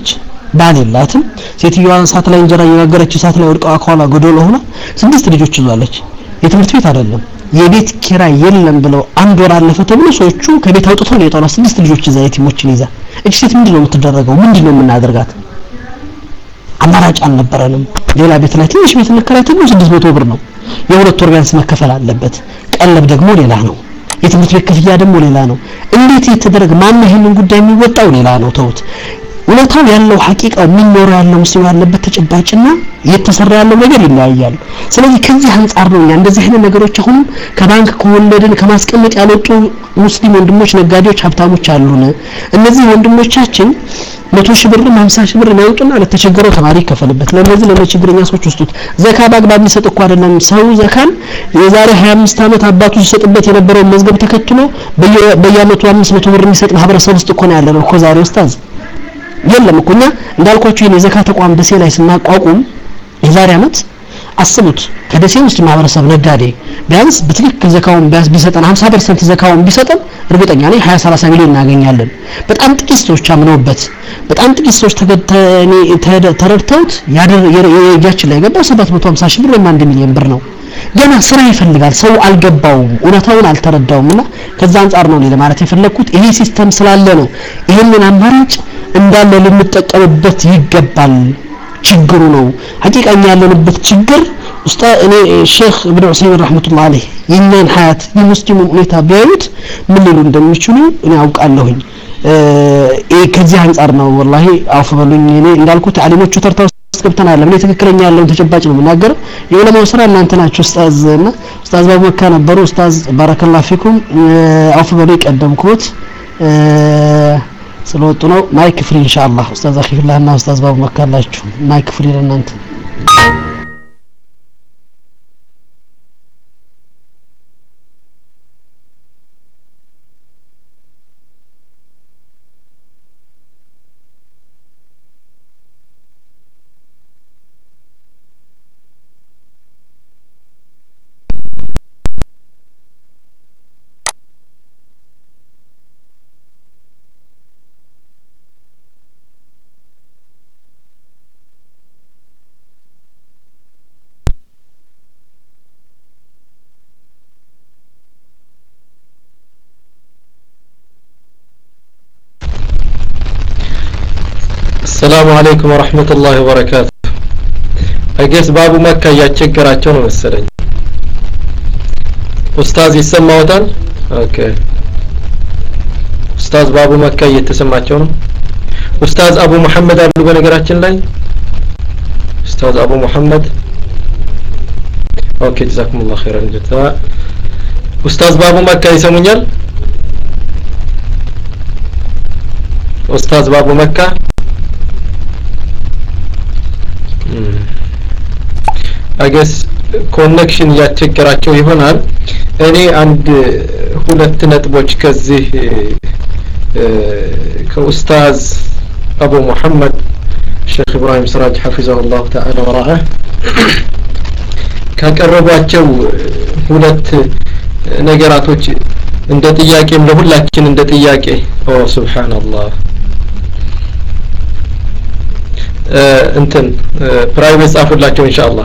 ባል የላትም ሴትዮዋን ሳት ላይ እንጀራ እየጋገረች ሳት ላይ ወድቃ አካሏ ጎዶሎ ሆና ስድስት ልጆች ይዟለች የትምህርት ቤት አይደለም የቤት ኪራይ የለም ብለው አንድ ወር አለፈ ተብሎ ሰዎቹ ከቤት አውጥተው ነው የጣሏት ስድስት ልጆች ይዛ የቲሞችን ይዛ እቺ ሴት ምንድነው የምትደረገው ምንድነው የምናደርጋት አማራጭ አልነበረንም ሌላ ቤት ላይ ትንሽ ቤት እንከራይ ተብሎ ስድስት መቶ ብር ነው የሁለት ወር ቢያንስ መከፈል አለበት ቀለብ ደግሞ ሌላ ነው የትምህርት ቤት ክፍያ ደግሞ ሌላ ነው እንዴት የተደረገ ማን ይሄንን ጉዳይ የሚወጣው ሌላ ነው ተውት ወለታው ያለው ሐቂቃው ምን ኖር ያለው ሙስሊም ያለበት ተጨባጭና የተሰራ ያለው ነገር ይለያያል ስለዚህ ከዚህ አንፃር ነው እንደዚህ አይነት ነገሮች አሁን ከባንክ ከወለድን ከማስቀመጥ ያልወጡ ሙስሊም ወንድሞች ነጋዴዎች ሀብታሞች አሉና እነዚህ ወንድሞቻችን መቶ ሺህ ብር ሃምሳ ሺህ ብር ያወጡና ለተቸገረው ተማሪ ከፈልበት ለነዚህ ለችግረኛ ሰዎች ውስጡት ዘካ ባግባብ ሊሰጥ እኮ አይደለም ሰው ዘካን የዛሬ ሃያ አምስት አመት አባቱ ሲሰጥበት የነበረው መዝገብ ተከትሎ በየአመቱ አምስት መቶ ብር የሚሰጥ ማህበረሰብ ውስጥ እኮ ነው ያለው እኮ ዛሬ ኡስታዝ የለም እኮኛ እንዳልኳችሁ የዘካ ተቋም ደሴ ላይ ስናቋቁም የዛሬ አመት አስቡት ከደሴ ውስጥ ማህበረሰብ ነጋዴ ቢያንስ በትክክል ዘካውን ቢያንስ ቢሰጠን ሃምሳ ፐርሰንት ዘካውን ቢሰጠን እርግጠኛ ነኝ ሃያ ሰላሳ ሚሊዮን እናገኛለን በጣም ጥቂት ሰዎች አምነውበት በጣም ጥቂት ሰዎች ተገተኔ ተረድተውት ያደር የጃችን ላይ ገባ ሰባት መቶ ሃምሳ ሺህ ብር ወይም አንድ ሚሊዮን ብር ነው ገና ስራ ይፈልጋል ሰው አልገባውም እውነታውን አልተረዳውምና ከዛ አንፃር ነው ለማለት የፈለኩት ይሄ ሲስተም ስላለ ነው ይሄንን አማራጭ እንዳለ ልንጠቀምበት ይገባል ችግሩ ነው ሐቂቃኛ ያለንበት ችግር ኡስታ እኔ ሼክ ኢብኑ ዑሰይሚን ረህመቱላህ ዐለይሂ የኛን ሀያት የሙስሊሙን ሁኔታ ቢያዩት ምን ሊሉ እንደሚችሉ እኔ አውቃለሁኝ እ ከዚህ አንፃር ነው ወላሂ አውፍ በሉኝ እኔ እንዳልኩት አሊሞቹ ተርታው ስከብተናል ለምን ተከክለኛ ያለውን ተጨባጭ ነው የምናገረው የዑለማው ስራ እናንተ ናችሁ ኡስታዝ እና ኡስታዝ ባቡካ ነበሩ ኡስታዝ ባረከላሁ ፊኩም አውፍ በሉኝ ቀደምኩት ስለወጡ ነው ማይክ ፍሪ ኢንሻአላህ ኡስታዝ አኺፍላህና ኡስታዝ ባቡ መካላችሁ ማይክ ፍሪ ለእናንተ السلام عليكم ورحمة الله وبركاته أجلس باب مكة يتشكراتون ومسلين أستاذ يسمى وطن أوكي أستاذ باب مكة يتسمعون أستاذ أبو محمد أبو بنقراتين لي أستاذ أبو محمد أوكي جزاكم الله خيرا جزاء أستاذ باب مكة يسمونيال أستاذ باب مكة አገስ ኮኔክሽን ያስቸገራቸው ይሆናል እኔ አንድ ሁለት ነጥቦች ከዚህ ከኡስታዝ አቡ መሐመድ ሼክ ኢብራሂም ስራጅ حفظه الله تعالى ورعاه ካቀረቧቸው ሁለት ነገራቶች እንደ ጥያቄም ለሁላችን እንደ ጥያቄ ኦ ሱብሃንአላህ እንትን ፕራይቬት ጻፉላቸው ኢንሻአላህ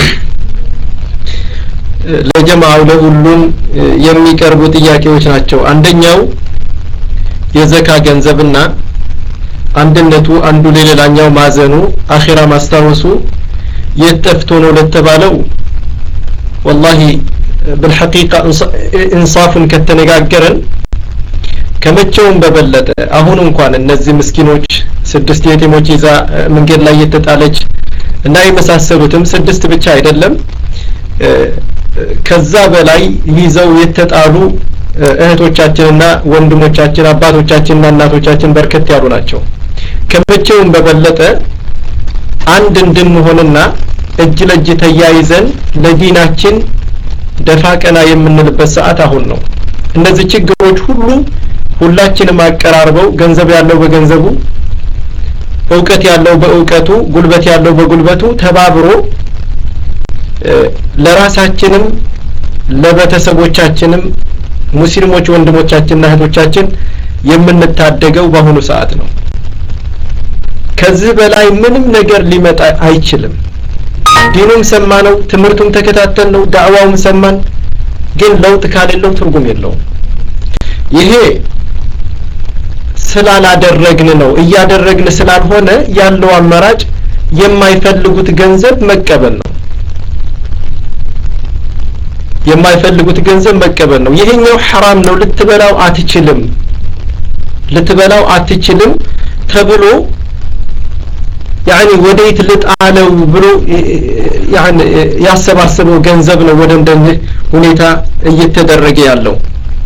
ለጀማዓው ለሁሉም የሚቀርቡ ጥያቄዎች ናቸው አንደኛው የዘካ ገንዘብና አንድነቱ አንዱ ለሌላኛው ማዘኑ አኺራ ማስታወሱ የተፍቶ ነው ለተባለው والله بالحقيقه انصافን ከተነጋገረን ከመቼውም በበለጠ አሁን እንኳን እነዚህ ምስኪኖች ስድስት የቲሞች ይዛ መንገድ ላይ የተጣለች እና የመሳሰሉትም ስድስት ብቻ አይደለም ከዛ በላይ ይዘው የተጣሉ እህቶቻችንና ወንድሞቻችን አባቶቻችንና እናቶቻችን በርከት ያሉ ናቸው ከመቼውም በበለጠ አንድ እንድንሆንና እጅ ለእጅ ተያይዘን ለዲናችን ደፋ ቀና የምንልበት ሰዓት አሁን ነው እነዚህ ችግሮች ሁሉ ሁላችንም አቀራርበው ገንዘብ ያለው በገንዘቡ ዕውቀት ያለው በዕውቀቱ ጉልበት ያለው በጉልበቱ ተባብሮ ለራሳችንም ለቤተሰቦቻችንም ሙስሊሞች ወንድሞቻችንና እህቶቻችን የምንታደገው በአሁኑ ሰዓት ነው ከዚህ በላይ ምንም ነገር ሊመጣ አይችልም ዲኑም ሰማነው ትምርቱም ተከታተልነው ዳዕዋውም ሰማን ግን ለውጥ ካለለው ትርጉም የለውም ይሄ ስላላደረግን ነው እያደረግን ስላልሆነ ያለው አማራጭ የማይፈልጉት ገንዘብ መቀበል ነው የማይፈልጉት ገንዘብ መቀበል ነው ይሄኛው حرام ነው ልትበላው አትችልም ልትበላው አትችልም ተብሎ يعني ወዴት ልጣለው ብሎ يعني ያሰባሰበው ገንዘብ ነው ወደ እንደዚህ ሁኔታ እየተደረገ ያለው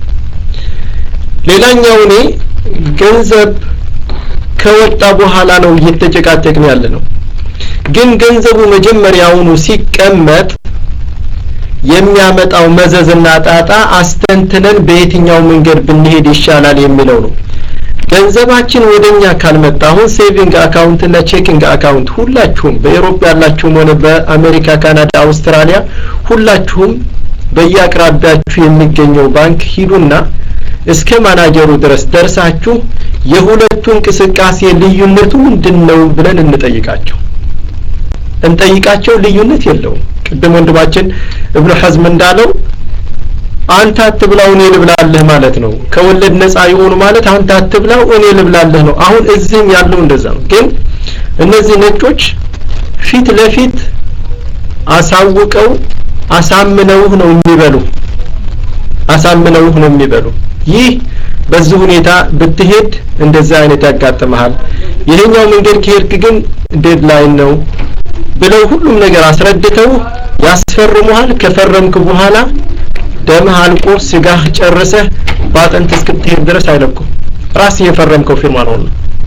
ሌላኛው እኔ ገንዘብ ከወጣ በኋላ ነው እየተጨቃጨቅን ያለ ነው ግን ገንዘቡ መጀመሪያውኑ ሲቀመጥ የሚያመጣው መዘዝና ጣጣ አስተንትነን በየትኛው መንገድ ብንሄድ ይሻላል የሚለው ነው ገንዘባችን ወደኛ ካልመጣ አሁን ሴቪንግ አካውንት እና ቼኪንግ አካውንት ሁላችሁም በአውሮፓ ያላችሁም ሆነ በአሜሪካ ካናዳ አውስትራሊያ ሁላችሁም በየአቅራቢያችሁ የሚገኘው ባንክ ሂዱና እስከ ማናጀሩ ድረስ ደርሳችሁ የሁለቱ እንቅስቃሴ ልዩነቱ ምንድነው ብለን እንጠይቃቸው እንጠይቃቸው ልዩነት የለውም ቅድም ወንድማችን ኢብኑ ሐዝም እንዳለው አንተ አትብላው እኔ ልብላለህ ማለት ነው ከወለድ ነፃ ይሆኑ ማለት አንተ አትብላው እኔ ልብላለህ ነው አሁን እዚህም ያለው እንደዛ ነው ግን እነዚህ ነጮች ፊት ለፊት አሳውቀው አሳምነው ነው የሚበሉ አሳምነው ነው የሚበሉ ይህ በዚህ ሁኔታ ብትሄድ እንደዛ አይነት ያጋጥማል ይሄኛው መንገድ ከሄድክ ግን ዴድላይን ነው ብለው ሁሉም ነገር አስረድተው ያስፈርሙሃል ከፈረምክ በኋላ ደምህ አልቆ ስጋህ ጨርሰህ ባጥንት እስክትሄድ ድረስ አይለቁም ራስ የፈረምከው ፊርማ ነው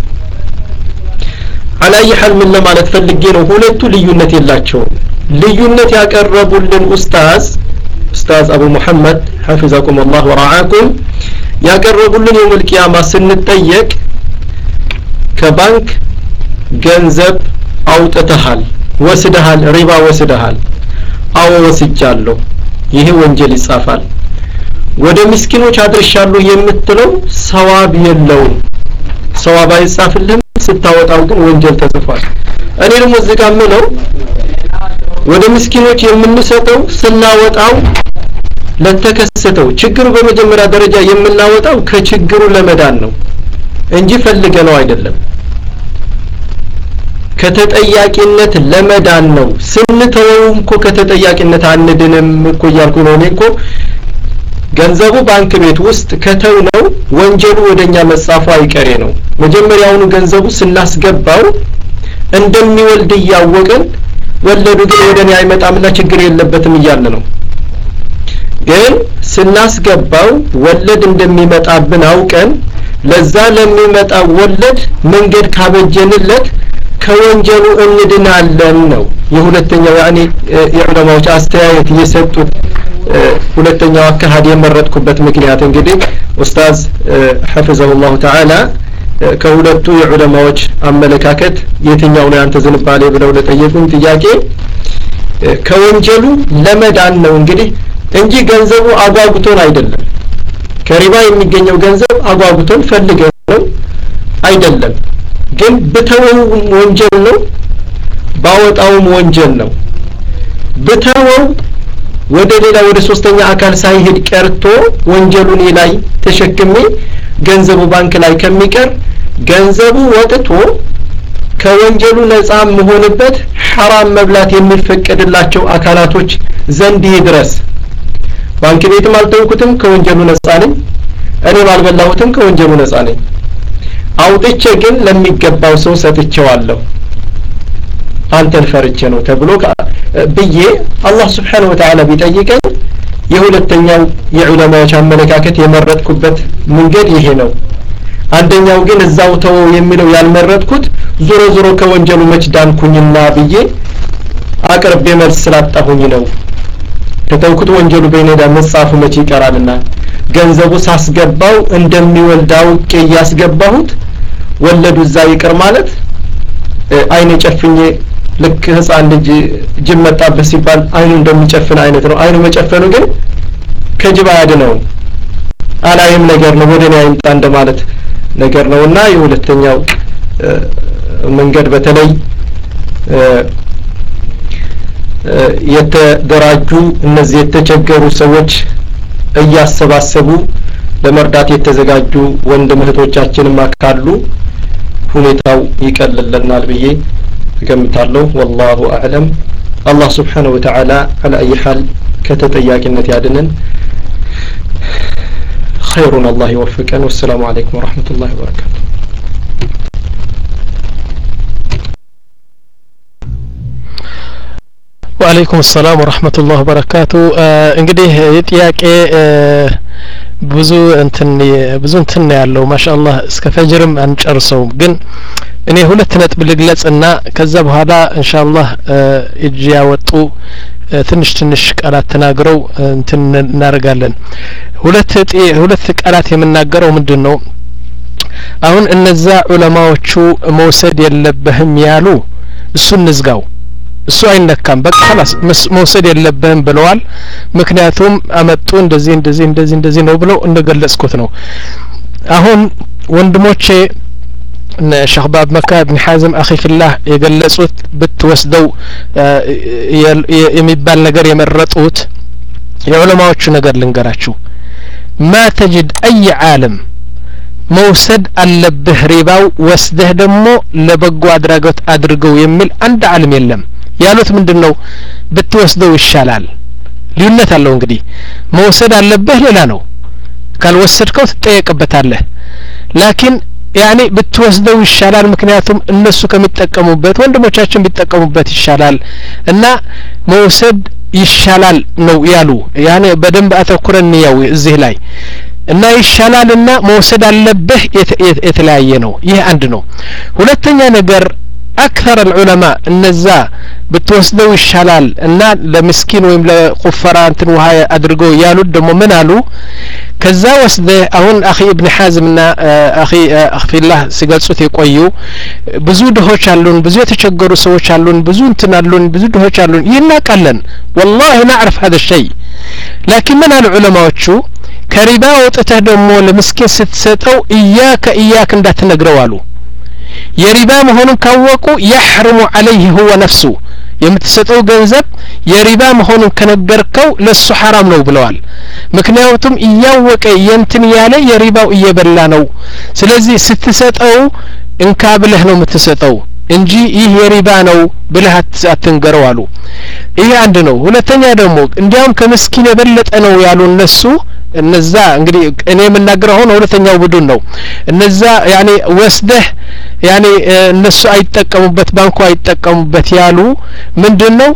አላይ ሐል ምን ለማለት ፈልጌ ነው ሁለቱ ልዩነት የላቸውም ልዩነት ያቀረቡልን ኡስታዝ ኡስታዝ አቡ መሐመድ حفظكم الله ورعاكم ያቀረቡልን የውል ቂያማ ስንጠየቅ ከባንክ ገንዘብ አውጥተሃል ወስደሃል ሪባ ወስደሃል አው ወስጃለሁ ይሄ ወንጀል ይጻፋል ወደ ምስኪኖች አድርሻለሁ የምትለው ሰዋብ የለውም ሰዋብ አይጻፍልህም ስታወጣው ግን ወንጀል ተጽፏል እኔ ደግሞ እዚህ ጋር ምለው ወደ ምስኪኖች የምንሰጠው ስናወጣው ለተከሰተው ችግሩ በመጀመሪያ ደረጃ የምናወጣው ከችግሩ ለመዳን ነው እንጂ ፈልገነው አይደለም ከተጠያቂነት ለመዳን ነው ስንተውም እኮ ከተጠያቂነት አንድንም እኮ ያልኩ ነው እኔ እኮ ገንዘቡ ባንክ ቤት ውስጥ ከተው ነው ወንጀሉ ወደኛ መጻፉ አይቀሬ ነው መጀመሪያውኑ ገንዘቡ ስናስገባው እንደሚወልድ ያወቀን ወለዱ ግን ወደኛ አይመጣምና ችግር የለበትም ይያለ ነው ግን ስናስገባው ወለድ እንደሚመጣብን አውቀን ለዛ ለሚመጣ ወለድ መንገድ ካበጀንለት ከወንጀሉ እንድናለን ነው የሁለተኛው ያኒ የዑለማዎች አስተያየት እየሰጡት ሁለተኛው አካሃድ የመረጥኩበት ምክንያት እንግዲህ ኡስታዝ حفظه الله تعالى ከሁለቱ የዑለማዎች አመለካከት የትኛው ነው አንተ ዝንባሌ ብለው ለጠየቁን ጥያቄ ከወንጀሉ ለመዳን ነው እንግዲህ እንጂ ገንዘቡ አጓጉቶን አይደለም ከሪባ የሚገኘው ገንዘብ አጓጉቶን ፈልገን ነው አይደለም ግን በተወው ወንጀል ነው ባወጣውም ወንጀል ነው በተወው ወደ ሌላ ወደ ሶስተኛ አካል ሳይሄድ ቀርቶ ወንጀሉን ላይ ተሸክሜ ገንዘቡ ባንክ ላይ ከሚቀር ገንዘቡ ወጥቶ ከወንጀሉ ነፃ መሆንበት حرام መብላት የሚፈቀድላቸው አካላቶች ዘንድ ይድረስ ባንክ ቤትም አልተውኩትም ከወንጀሉ ነፃ ነኝ እኔ ባልበላሁትም ከወንጀሉ ነፃ ነኝ አውጥቼ ግን ለሚገባው ሰው ሰጥቼዋለሁ አንተን ፈርቼ ነው ተብሎ ብዬ አላህ Subhanahu Wa Ta'ala ቢጠይቀኝ የሁለተኛው የዑለማዎች አመለካከት የመረጥኩበት መንገድ ይሄ ነው አንደኛው ግን እዛው ተው የሚለው ያልመረጥኩት ዞሮ ዞሮ ከወንጀሉ መችዳንኩኝና ብዬ አቅርቤ መልስ ስላጣሁኝ ነው ከተውኩት ወንጀሉ በእኔዳ መጻፉ መች ይቀራልና ገንዘቡ ሳስገባው እንደሚወልዳው ከያስገባሁት ወለዱ እዛ ይቀር ማለት አይኔ ጨፍኜ ልክ ህፃን ልጅ ጅብ መጣበት ሲባል አይኑ እንደሚጨፍን አይነት ነው አይኑ መጨፈኑ ግን ከጅብ አያድነው አላየም ነገር ነው ወደኔ አይምጣ እንደማለት ነገር ነውና የሁለተኛው መንገድ በተለይ የተደራጁ እነዚህ የተቸገሩ ሰዎች እያሰባሰቡ ለመርዳት የተዘጋጁ ወንድም እህቶቻችንም ካሉ ሁኔታው ይቀልልናል ብዬ እገምታለሁ والله اعلم الله سبحانه وتعالى على اي حال ከተጠያቂነት ያድነን خيرنا الله يوفقنا والسلام عليكم ورحمة الله وبركاته وعليكم السلام ورحمة الله وبركاته እንግዲህ የጥያቄ ብዙ እንትን ብዙ እንትን ያለው ማሻአላህ እስከ ፈጅርም አንጨርሰው ግን እኔ ሁለት ነጥብ ልግለጽና ከዛ በኋላ ኢንሻአላህ እጅ ያወጡ ትንሽ ትንሽ ቃላት ተናግረው እንትን እናደርጋለን ሁለት ሁለት ቃላት የምናገረው ምንድነው አሁን እነዛ ዑለማዎቹ መውሰድ የለበህም ያሉ እሱን ንዝጋው እሱ አይነካም በቃ خلاص መውሰድ የለበህም ብለዋል ምክንያቱም አመጡ እንደዚህ እንደዚህ እንደዚህ እንደዚህ ነው ብለው እንደገለጽኩት ነው አሁን ወንድሞቼ ሸህ ባብ መካ ኢብኑ ሐዝም አኺ ፊላህ የገለጹት ብትወስደው የሚባል ነገር የመረጡት የዑለማዎቹ ነገር ልንገራችሁ ما تجد أي عالم መውሰድ አለብህ ሪባው ወስደህ ደግሞ ለበጎ አድራጎት አድርገው የሚል አንድ ዓለም የለም ያሉት ምንድነው ብትወስደው ይሻላል ልዩነት አለው እንግዲህ መውሰድ አለብህ ሌላ ነው ካልወሰድከው ትጠየቅበታለህ ላኪን ያኒ ብትወስደው ይሻላል ምክንያቱም እነሱ ከሚጠቀሙበት ወንድሞቻችን ቢጠቀሙበት ይሻላል እና መውሰድ ይሻላል ነው ያሉ ያኒ በደንብ አተኩረን ያው እዚህ ላይ እና ይሻላልና መውሰድ አለብህ የተለያየ ነው ይህ አንድ ነው ሁለተኛ ነገር أكثر العلماء النزا بتوسدو الشلال إن لمسكين ويم لقفرة أنت وهاي أدرجو يالود دم منالو كذا وسده أهون أخي ابن حازمنا أخي أخي الله سجل صوتي قويو بزود هو شالون بزود تشجروا سو شالون بزود تنالون بزود هو شالون يناكلن والله نعرف هذا الشيء لكن من العلماء وشو كريبا وتتهدموا لمسكين ستساتو إياك إياك ندات نجروالو የሪባ መሆኑን ካወቁ يحرم عليه هو نفسه የምትሰጠው ገንዘብ የሪባ መሆኑን ከነገርከው ለሱ حرام ነው ብለዋል ምክንያቱም እያወቀ የንትን ያለ የሪባው እየበላ ነው ስለዚህ ስትሰጠው እንካ ብለህ ነው የምትሰጠው እንጂ ይህ የሪባ ነው ብለህ አትንገረው አሉ ይሄ አንድ ነው ሁለተኛ ደግሞ እንዲያውም ከምስኪን የበለጠ ነው ያሉ እነሱ እነዛ እንግዲህ እኔ የምናገረው ሆነ ሁለተኛው ቡድን ነው እነዛ ያኔ ወስደህ ያኔ እነሱ አይጠቀሙበት ባንኩ አይጠቀሙበት ያሉ ምንድነው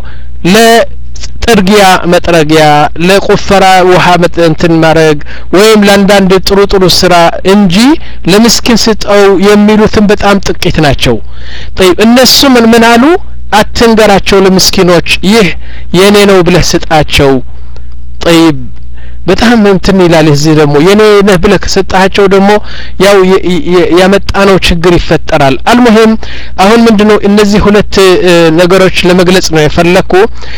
ለጥርጊያ መጥረጊያ ለቁፈራ ውሃ እንትን ማረግ ወይም ለአንዳንድ ጥሩ ጥሩ ስራ እንጂ ለምስኪን ስጠው የሚሉትን በጣም ጥቂት ናቸው طيب እነሱ ምን ምን አሉ አትንገራቸው ለምስኪኖች ይህ የኔ ነው ብለህ ስጣቸው طيب በጣም እንትን ይላል እዚህ ደግሞ የኔ ነህ ብለህ ከሰጣቸው ደግሞ ያው ያመጣነው ችግር ይፈጠራል አልሙሂም አሁን ምንድነው እነዚህ ሁለት ነገሮች ለመግለጽ ነው የፈለኩ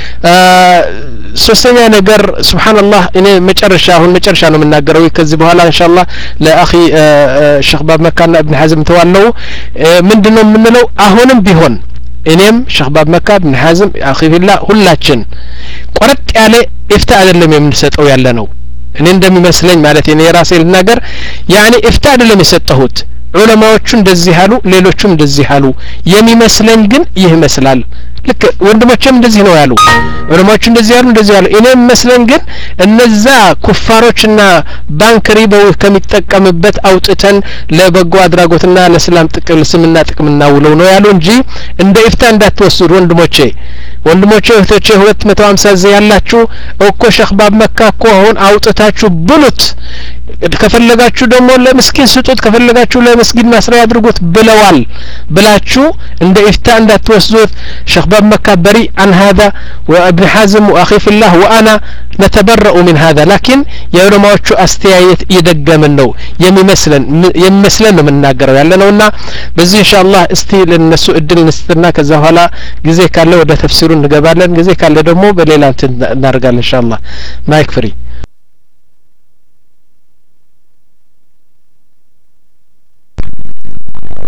ሶስተኛ ነገር ሱብሃንአላህ እኔ መጨረሻ አሁን መጨረሻ ነው የምናገረው ከዚህ በኋላ ኢንሻአላህ ለአኺ ሸህ ባብ መካና ኢብኑ ሐዝም ተዋለው ምንድነው የምንለው አሁንም ቢሆን እኔም ሸህ ባብ መካ ኢብኑ ሐዝም አኺ ፊላህ ሁላችን ቆረጥ ያለ ኢፍታ አይደለም የምንሰጠው ያለ ነው እኔ እንደሚመስለኝ ማለት እኔ ራሴ ልናገር ያኒ ኢፍታ አይደለም የሰጠሁት ዑለማዎቹ እንደዚህ አሉ ሌሎቹም እንደዚህ አሉ የሚመስለኝ ግን ይህ ይመስላል ልክ ወንድሞችም እንደዚህ ነው ያሉ ዑለማዎቹ እንደዚህ ያሉ እንደዚህ ያሉ እኔ መስለኝ ግን እነዛ ኩፋሮችና ባንክ ሪባው ከሚጠቀምበት አውጥተን ለበጎ አድራጎትና ለሰላም ጥቅም ስምና ጥቅምና ውለው ነው ያሉ እንጂ እንደ ኢፍታ እንዳትወስዱ ወንድሞቼ ወንድሞቼ እህቶቼ ሁለት መቶ ሃምሳ ዘ ያላችሁ እኮ ሸህ ባብ መካ እኮ አሁን አውጥታችሁ ብሉት ከፈለጋችሁ ደግሞ ለምስኪን ስጡት ከፈለጋችሁ ለመስጊድ መስሪያ አድርጉት ብለዋል ብላችሁ እንደ ኢፍታ እንዳትወስዱት ሸህ ባብ መካ በሪ عن هذا وابن حازم واخي في الله وانا نتبرأ من هذا لكن የዑለማዎቹ አስተያየት ይደገምን ነው የሚመስለን የሚመስለን ነው የምናገረው ያለነውና በዚህ ኢንሻአላህ እስቲ ለነሱ እድል እንስጥና ከዛ በኋላ ጊዜ ካለ ወደ ተፍሲሩ እንገባለን ጊዜ ካለ ደግሞ በሌላ እናደርጋለን ኢንሻአላህ ማይክ ፍሪ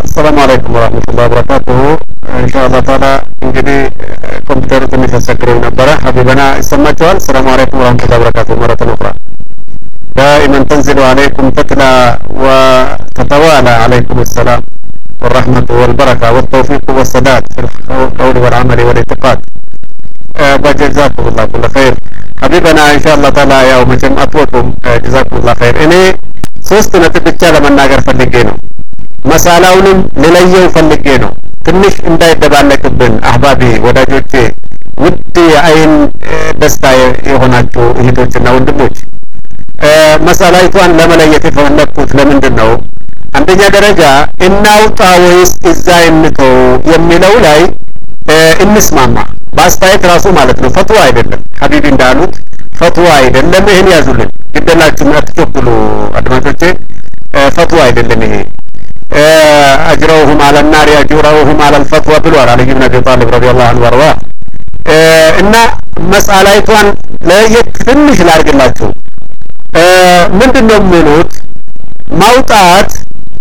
السلام عليكم ورحمة الله وبركاته إن شاء الله تعالى እንግዲህ ኮምፒውተሩ ትንሽ ተቸግሮ ነበረ ሀቢበና ይሰማችኋል السلام عليكم ورحمة الله وبركاته مرة أخرى دائما تنزل عليكم تتلى وتتوالى عليكم السلام والرحمة والبركة والتوفيق والسداد في القول والعمل والاعتقاد بجزاكم الله كل خير حبيبنا إن شاء الله تعالى يوم جمعتكم جزاكم الله خير إني ሶስት ነጥብ ብቻ ለመናገር ፈልጌ ነው መሳላውንም ለለየው ፈልጌ ነው ትንሽ እንዳይደባለቅብን አህባቢ ወዳጆቼ ውድ የአይን ደስታ የሆናችሁ እህቶችና ወንድሞች መሳላይቷን ለመለየት የፈለኩት ለምንድን ነው አንደኛ ደረጃ እናውጣ ወይስ እዛ እንተው የሚለው ላይ እንስማማ ባስተያየት ራሱ ማለት ነው ፈትዋ አይደለም ሀቢቢ እንዳሉት ፈትዋ አይደለም ይሄን ያዙልን ግደላችሁ አትቸኩሉ አድማጮቼ ፈትዋ አይደለም ይሄ አጅረውሁም አለ النار ያጅረውሁም አለ الفتوى ብሏል አለይ ኢብኑ አቢ ጣሊብ ረዲየላሁ ዐንሁ ወርዋ እና መስአላይቷን ለየት ትንሽ ላርግላችሁ ምንድነው የሚሉት ማውጣት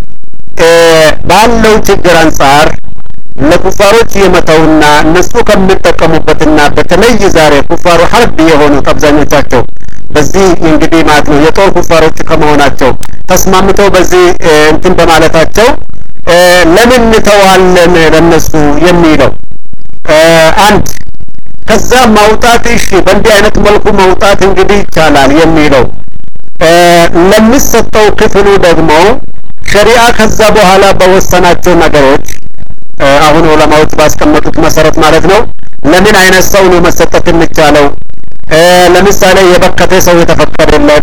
ባለው ችግር አንፃር ለኩፋሮች የመተውና እነሱ ከሚጠቀሙበትና በተለይ ዛሬ ኩፋሩ ሐርብ የሆኑ አብዛኞቻቸው በዚህ እንግዲህ ማለት ነው የጦር ኩፋሮች ከመሆናቸው ተስማምተው በዚህ እንትን በማለታቸው ለምን ተዋለን ለነሱ የሚለው አንድ ከዛ ማውጣት እሺ በእንዲህ አይነት መልኩ ማውጣት እንግዲህ ይቻላል የሚለው ለሚሰጠው ክፍሉ ደግሞ ሸሪዓ ከዛ በኋላ በወሰናቸው ነገሮች አሁን ዑለማዎች ባስቀመጡት መሰረት ማለት ነው ለምን አይነት ሰው ነው መሰጠት የሚቻለው ለምሳሌ የበከተ ሰው የተፈቀደለት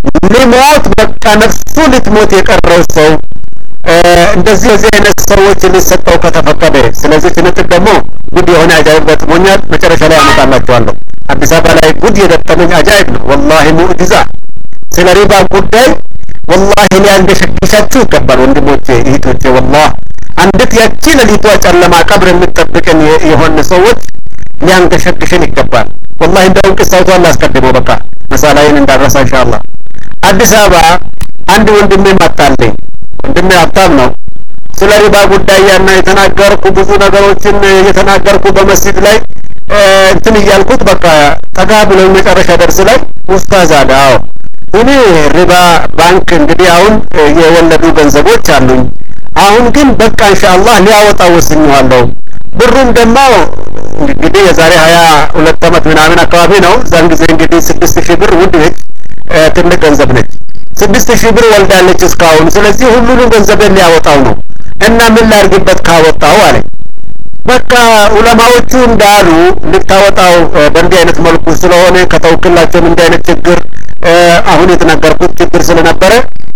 ሊሞት በቃ ነፍሱ ልትሞት የቀረው ሰው እንደዚህ እዚህ አይነት ሰዎች ሊሰጠው ከተፈቀደ ስለዚህ ትንጥቅ ደግሞ ጉድ የሆነ አጃይብ ገጥሞኛል መጨረሻ ላይ አመጣላችኋለሁ አዲስ አበባ ላይ ጉድ የገጠመኝ አጃይብ ነው والله ሙዕጂዛ ስለ ሪባ ጉዳይ والله ሊያንገሸግሻችሁ ይገባል ወንድሞቼ እህቶቼ والله አንዲት ያቺ ለሊቷ ጨለማ ቀብር የምትጠብቀን የሆነ ሰዎች ሊያንገሸግሽን ይገባል والله እንደው ቅሳውቷን ላስቀድመው በቃ መሳላይን እንዳረሳ ኢንሻአላህ አዲስ አበባ አንድ ወንድሜ መጣልኝ ወንድሜ ሀብታም ነው ስለ ሪባ ጉዳይ ያና የተናገርኩ ብዙ ነገሮችን የተናገርኩ በመስጊድ ላይ እንትን ይያልኩት በቃ ተጋብሎ መጨረሻ ደርስ ላይ ኡስታዝ አዳው እኔ ሪባ ባንክ እንግዲህ አሁን የወለዱ ገንዘቦች አሉኝ አሁን ግን በቃ ኢንሻአላህ ሊያወጣው ወስኛለሁ ብሩም ደግሞ እንግዲህ የዛሬ ሀያ ሁለት አመት ምናምን አካባቢ ነው ዛን ጊዜ እንግዲህ ስድስት ሺህ ብር ውድ ነች ትልቅ ገንዘብ ነች ስድስት ሺህ ብር ወልዳለች እስካሁን ስለዚህ ሁሉንም ገንዘብ ሊያወጣው ነው እና ምን ላርግበት ካወጣው አለ በቃ ዑለማዎቹ እንዳሉ ልታወጣው በእንዲህ አይነት መልኩ ስለሆነ ከተወክላቸው እንዲህ አይነት ችግር አሁን የተናገርኩት ችግር ስለነበረ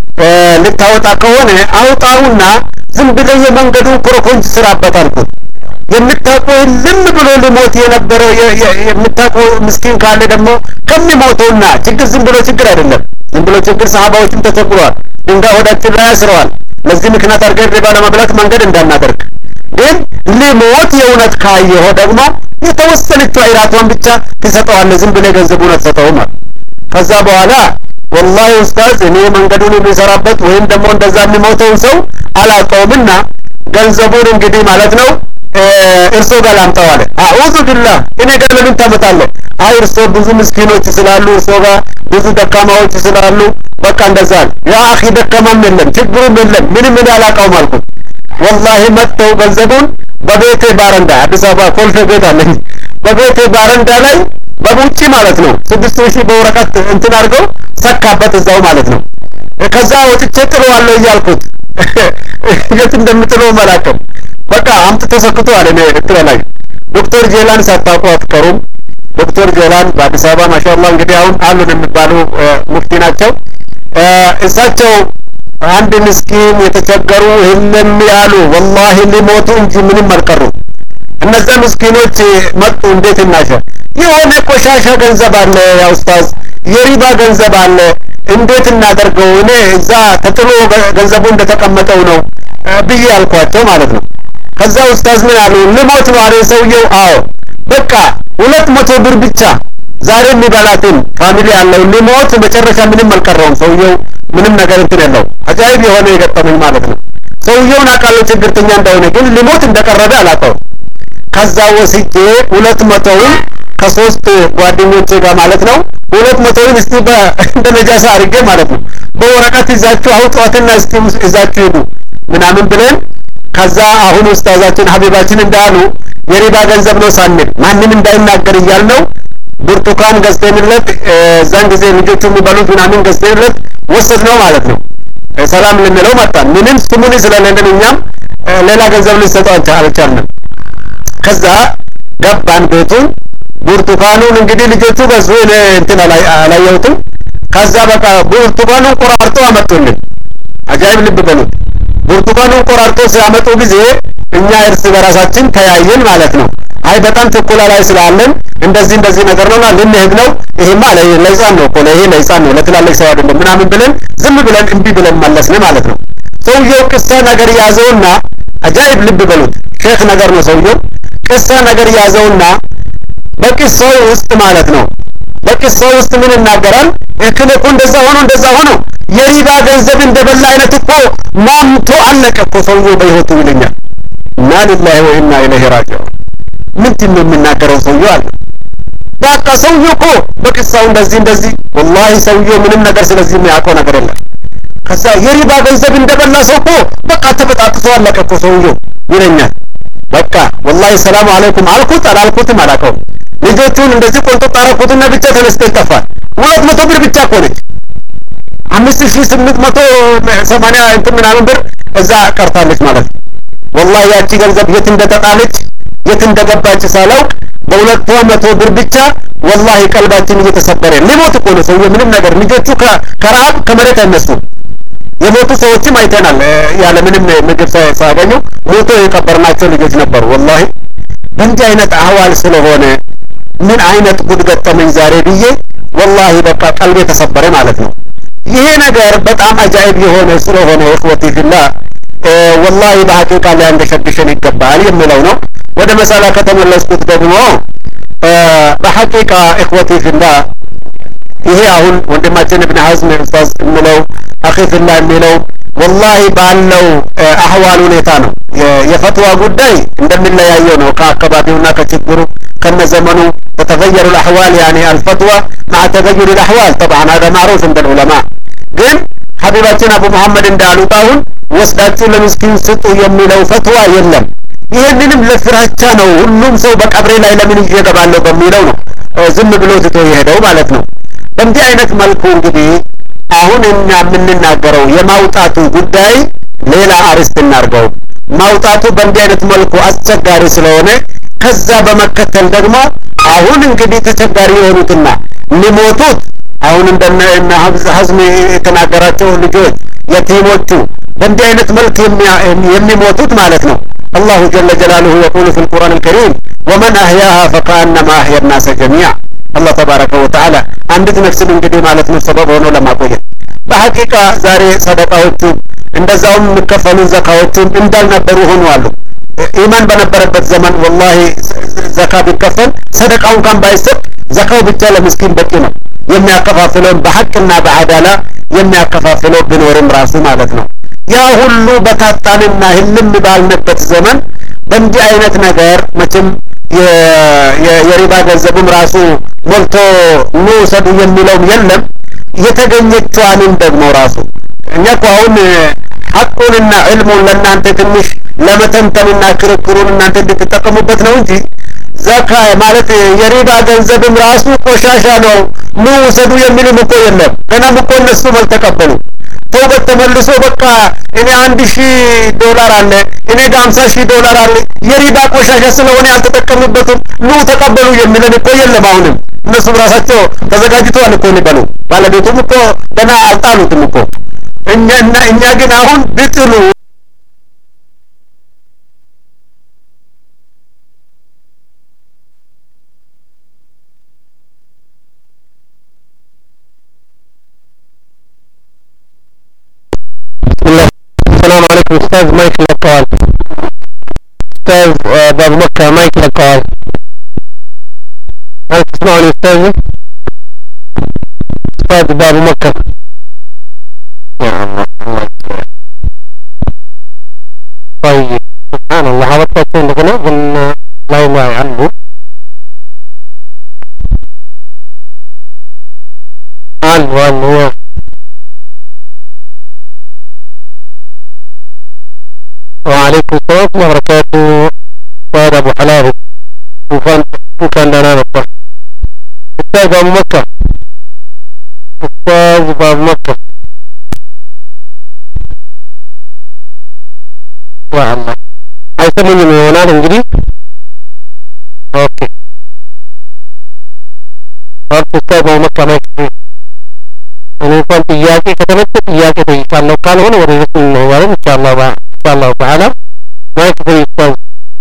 ልታወጣ ከሆነ አውጣውና ዝም ብለህ የመንገዱ ኮረኮንች ስራበት አልኩት የምታቆይ ልም ብሎ ሊሞት የነበረው የምታቆይ ምስኪን ካለ ደግሞ ከሚሞተውና ችግር ዝም ብሎ ችግር አይደለም ዝም ብሎ ችግር ሰሃባዎችም ተቸግረዋል ድንጋይ ወዳችን ላይ አስረዋል ለዚህ ምክንያት አድርገን ሪባ ለመብላት መንገድ እንዳናደርግ ግን ሊሞት የእውነት ካየው ደግሞ የተወሰነችው አይራቷን ብቻ ትሰጠዋለህ ዝም ብለህ ገንዘቡን አትሰጠውም ከዛ በኋላ والله ኡስታዝ እኔ መንገዱን የሚሰራበት ወይም ደግሞ እንደዛ የሚሞተው ሰው አላቀውምና ገንዘቡን እንግዲህ ማለት ነው እርሶ ጋር ላምጣው አለ አዑዙ ቢላህ እኔ ጋር ለምን ታመጣለህ አይ እርሶ ብዙ ምስኪኖች ስላሉ እርሶ ጋር ብዙ ደካማዎች ስላሉ በቃ እንደዛ ያ አኺ ደካማም የለም ችግሩም የለም ምንም ምን አላቀውም አልኩት والله መጥተው ገንዘቡን በቤቴ ባረንዳ አዲስ አበባ ኮልፌ ቤት አለኝ በቤቴ ባረንዳ ላይ በቡጪ ማለት ነው ስድስት ሺህ በወረቀት እንትን አድርገው ሰካበት እዛው ማለት ነው ከዛ ወጥቼ ጥለዋለሁ እያልኩት የት እንደምጥለው መላከም በቃ አምጥቶ ሰክቶ አለ ነው እጥለላይ ዶክተር ጄላን ሳታውቁ አትቀሩም ዶክተር ጄላን በአዲስ አበባ ማሻአላህ እንግዲህ አሁን አሉን የሚባሉ ሙፍቲ ናቸው እሳቸው አንድ ምስኪን የተቸገሩ ህመም ያሉ والله ሊሞቱ እንጂ ምንም አልቀሩም እነዛ ምስኪኖች መጡ እንዴት እናሸ የሆነ ቆሻሻ ገንዘብ አለ ያ ኡስታዝ የሪባ ገንዘብ አለ እንዴት እናደርገው እኔ እዛ ተጥሎ ገንዘቡ እንደተቀመጠው ነው ብዬ ያልኳቸው ማለት ነው ከዛ ኡስታዝ ምን አሉ ልሞት ነው አለ ሰውየው አዎ በቃ ሁለት መቶ ብር ብቻ ዛሬ የሚበላትን ፋሚሊ ያለው ሊሞት መጨረሻ ምንም አልቀረውም ሰውየው ምንም ነገር እንትን የለው አጃይብ የሆነ የገጠመኝ ማለት ነው ሰውየውን አውቃለሁ ችግርተኛ እንደሆነ ግን ሊሞት እንደቀረበ አላውቀውም ከዛ ወስጄ ሁለት መቶውን ከሶስት ጓደኞቼ ጋር ማለት ነው ሁለት መቶውን እስቲ በእንደነጃሳ አድርጌ ማለት ነው በወረቀት ይዛችሁ አውጣትና እስቲ ይዛችሁ ሄዱ ምናምን ብለን ከዛ አሁን ኡስታዛችን ሀቢባችን እንዳሉ የሪባ ገንዘብ ነው ሳንል ማንንም እንዳይናገር ይያልነው ብርቱካን ገዝተንለት ዛን ጊዜ ልጆቹ የሚበሉት ምናምን ገዝተንለት ወሰድነው ማለት ነው ሰላም ልንለው መጣን ምንም ስሙን ስለሌለን እኛም ሌላ ገንዘብ ልንሰጠው አልቻልንም ከዛ ገባን ቤቱን ብርቱካኑን እንግዲህ ልጆቹ ገዙ እንትን አላየሁትም ከዛ በቃ ብርቱካኑን ቆራርጦ አመጡልን አጃይብ ልብ በሉት ብርቱካኑን ቆራርጦ ሲያመጡ ጊዜ እኛ እርስ በራሳችን ተያየን ማለት ነው አይ በጣም ቸኮላ ላይ ስላለን እንደዚህ እንደዚህ ነገር ነውና ልንሄድ ነው ይሄማ ለይዛን ነው እኮ ለይሄ ለይዛን ነው ለትላልቅ ሰው አይደለም ምናምን ብለን ዝም ብለን እንቢ ብለን መለስን ማለት ነው ሰውየው ቅሳ ነገር ያዘውና አጃይብ ልብ በሉት ሼክ ነገር ነው ሰውየው ቅሳ ነገር ያዘውና በቅሳው ውስጥ ማለት ነው በቅሳው ውስጥ ምን እናገራል እከለኩ እንደዛ ሆኖ እንደዛ ሆኖ የሪባ ገንዘብ እንደበላ አይነት እኮ ማምቶ አለቀ እኮ ሰውየው በህይወቱ ይለኛል እና ለላሂ ወኢና ኢለይሂ ራጂዑን ምንድን ነው የምናገረው ሰውየው አለ በቃ ሰውየው እኮ በቅሳው እንደዚህ እንደዚህ ወላሂ ሰውየው ምንም ነገር ስለዚህ የሚያውቀው ነገር የለም ከዛ የሪባ ገንዘብ እንደበላ ሰው እኮ በቃ ተበጣጥሶ አለቀ እኮ ሰውየው ይለኛል በቃ ወላሂ ሰላም አለይኩም አልኩት አላልኩትም አላውቀውም ልጆቹን እንደዚህ ቆንጥጥ አረኩትና ብቻ ተነስተው ይጠፋል ሁለት መቶ ብር ብቻ እኮ ነች አምስት ሺህ ስምንት መቶ ሰማንያ እንትን ምናምን ብር እዛ ቀርታለች ማለት ነው ወላሂ ያቺ ገንዘብ የት እንደተጣለች የት እንደገባች ሳላውቅ በሁለት መቶ ብር ብቻ ወላሂ ቀልባችን እየተሰበረ ሊሞት እኮ ነው ሰውዬው ምንም ነገር ልጆቹ ከራብ ከመሬት አይነሱ የሞቱ ሰዎችም አይተናል ያለ ምንም ምግብ ሳያገኙ ሞቶ የቀበርናቸው ልጆች ነበሩ ወላሂ በእንዲህ አይነት አህዋል ስለሆነ ምን አይነት ጉድ ገጠመኝ ዛሬ ብዬ ወላሂ በቃ ቀልቤ ተሰበረ ማለት ነው ይሄ ነገር በጣም አጃኢብ የሆነ ስለሆነ እخوتي ፊላህ ወላሂ በሐቂቃ ላይ አንደሸድሸን ይገባል የሚለው ነው ወደ መሳላ ከተመለስኩት ደግሞ በሐቂቃ እخوتي ፊላህ ይሄ አሁን ወንድማችን ኢብኑ ሐዝም ኡስታዝ የሚለው አኺ ፊላህ የሚለው ወላሂ ባለው አህዋል ሁኔታ ነው የፈትዋ ጉዳይ እንደሚለያየው ነው ከአካባቢውና ከችግሩ ከነዘመኑ ተተغير الاحوال يعني الفتوى مع تغير الاحوال طبعا هذا معروف عند العلماء ግን ሐቢባችን አቡ መሐመድ እንዳሉት አሁን ወስዳችሁ ለምስኪን ስጡ የሚለው ፈትዋ የለም ይሄንንም ለፍራቻ ነው ሁሉም ሰው በቀብሬ ላይ ለምን ይገባለው በሚለው ነው ዝም ብሎ ትቶ ይሄዳው ማለት ነው በእንዲህ አይነት መልኩ እንግዲህ አሁን እኛ የምንናገረው የማውጣቱ ጉዳይ ሌላ አርስት እናርገው ማውጣቱ በእንዲህ አይነት መልኩ አስቸጋሪ ስለሆነ ከዛ በመከተል ደግሞ አሁን እንግዲህ ተቸጋሪ የሆኑትና ሊሞቱት አሁን እንደነ ሐዝም የተናገራቸው ልጆች የቲሞቹ በእንዲህ አይነት መልክ የሚሞቱት ማለት ነው الله جل جلاله يقول في القرآن الكريم ومن أحياها فكأنما أحيا الناس جميعا الله تبارك وتعالى عندك نفس እንግዲህ ማለት ነው ሰበብ ሆኖ ለማቆየት በሐቂቃ ዛሬ ሰደቃዎቹ እንደዛውም የሚከፈሉ ዘካዎቹ እንዳልነበሩ ሆነዋል ኢማን በነበረበት ዘመን ወላሂ ዘካ ቢከፈል ሰደቃው እንኳን ባይሰጥ ዘካው ብቻ ለምስኪን በቂ ነው የሚያከፋፍለው በሐቅና በአዳላ የሚያከፋፍለው ቢኖርም ራሱ ማለት ነው ያ ሁሉ በታጣንና ህልም ባልነበት ዘመን በእንዲህ አይነት ነገር መቼም የሪባ ገንዘብም ራሱ ሞልቶ ነው ሰዱ የሚለው የለም የተገኘችዋንም ደግሞ ራሱ እኛ አሁን ሐቁንና ዒልሙን ለእናንተ ትንሽ ለመተንተንና ክርክሩን እናንተ እንድትጠቀሙበት ነው እንጂ ዘካ ማለት የሪባ ገንዘብም ራሱ ቆሻሻ ነው ነው ሰዱ የሚልም እኮ የለም ገና እኮ እነሱ መልተቀበሉ ተውበት ተመልሶ በቃ እኔ አንድ ሺህ ዶላር አለ እኔ ጋር ሃምሳ ሺህ ዶላር አለ የሪባ ቆሻሻ ስለሆነ ያልተጠቀሙበትም ነው ተቀበሉ የሚልን እኮ የለም አሁንም እነሱ ራሳቸው ተዘጋጅተዋል እኮ ሊበሉ ባለቤቱም እኮ ገና አልጣሉትም እኮ እኛ እኛ ግን አሁን ብጥሉ السلام عليكم استاذ مايك لقال استاذ باب مكة مايك لقال هل تسمعني استاذ استاذ باب مكة يا الله الله طيب سبحان الله حاولت እንደገና ግን ላይ ላይ አሉ አሉ አሉ وعليكم السلام وبركاته وهذا ابو حلال وكان وكان لنا نصر استاذ ابو مكة استاذ ابو مكة والله አይሰሙኝ ይሆናል እንግዲህ ኦኬ አጥተው በመካ ላይ እኔ እንኳን ጥያቄ ከተመቸ ጥያቄ ጠይቃለሁ ካልሆነ ወደ እሱ ነው ማለት ኢንሻአላህ ኢንሻአላህ ተዓላ ማይክ ፍሪስታል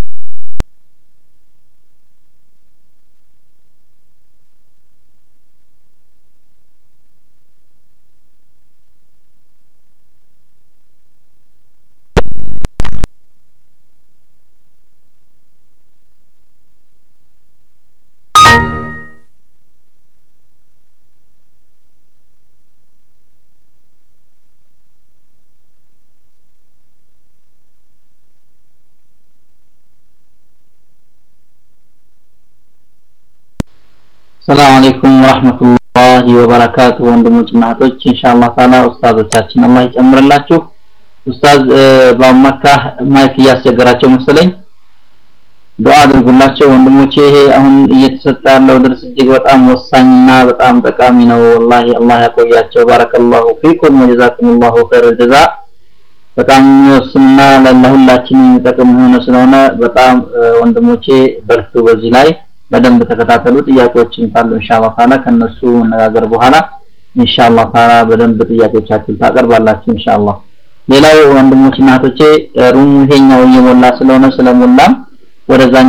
السلام عليكم ورحمة الله وبركاته ወንድሞችና እህቶች ኢንሻአላህ ታላ ኡስታዞቻችን አላህ ይጨምርላችሁ ኡስታዝ በመካ ማይክ ያስቸገራቸው መሰለኝ ዱዓ አድርጉላቸው ወንድሞቼ ይሄ አሁን እየተሰጠ ያለው ድርስ እጅግ በጣም ወሳኝና በጣም ጠቃሚ ነው والله አላህ ያቆያቸው ባረከላሁ ፊኩም ወጀዛኩሙላሁ ኸይረል ጀዛ በጣም ወስና ለሁላችን የሚጠቅም ሆነ ስለሆነ በጣም ወንድሞቼ በርቱ በዚህ ላይ በደንብ ተከታተሉ ጥያቄዎችን ካሉ ኢንሻአላህ ታላ ከነሱ ነጋገር በኋላ ኢንሻአላህ ታላ በደንብ ጥያቄዎቻችሁን ታቀርባላችሁ ኢንሻአላህ ሌላው ወንድሞችና እህቶቼ ሩም ይሄኛው እየሞላ ስለሆነ ስለሞላ ወደዛ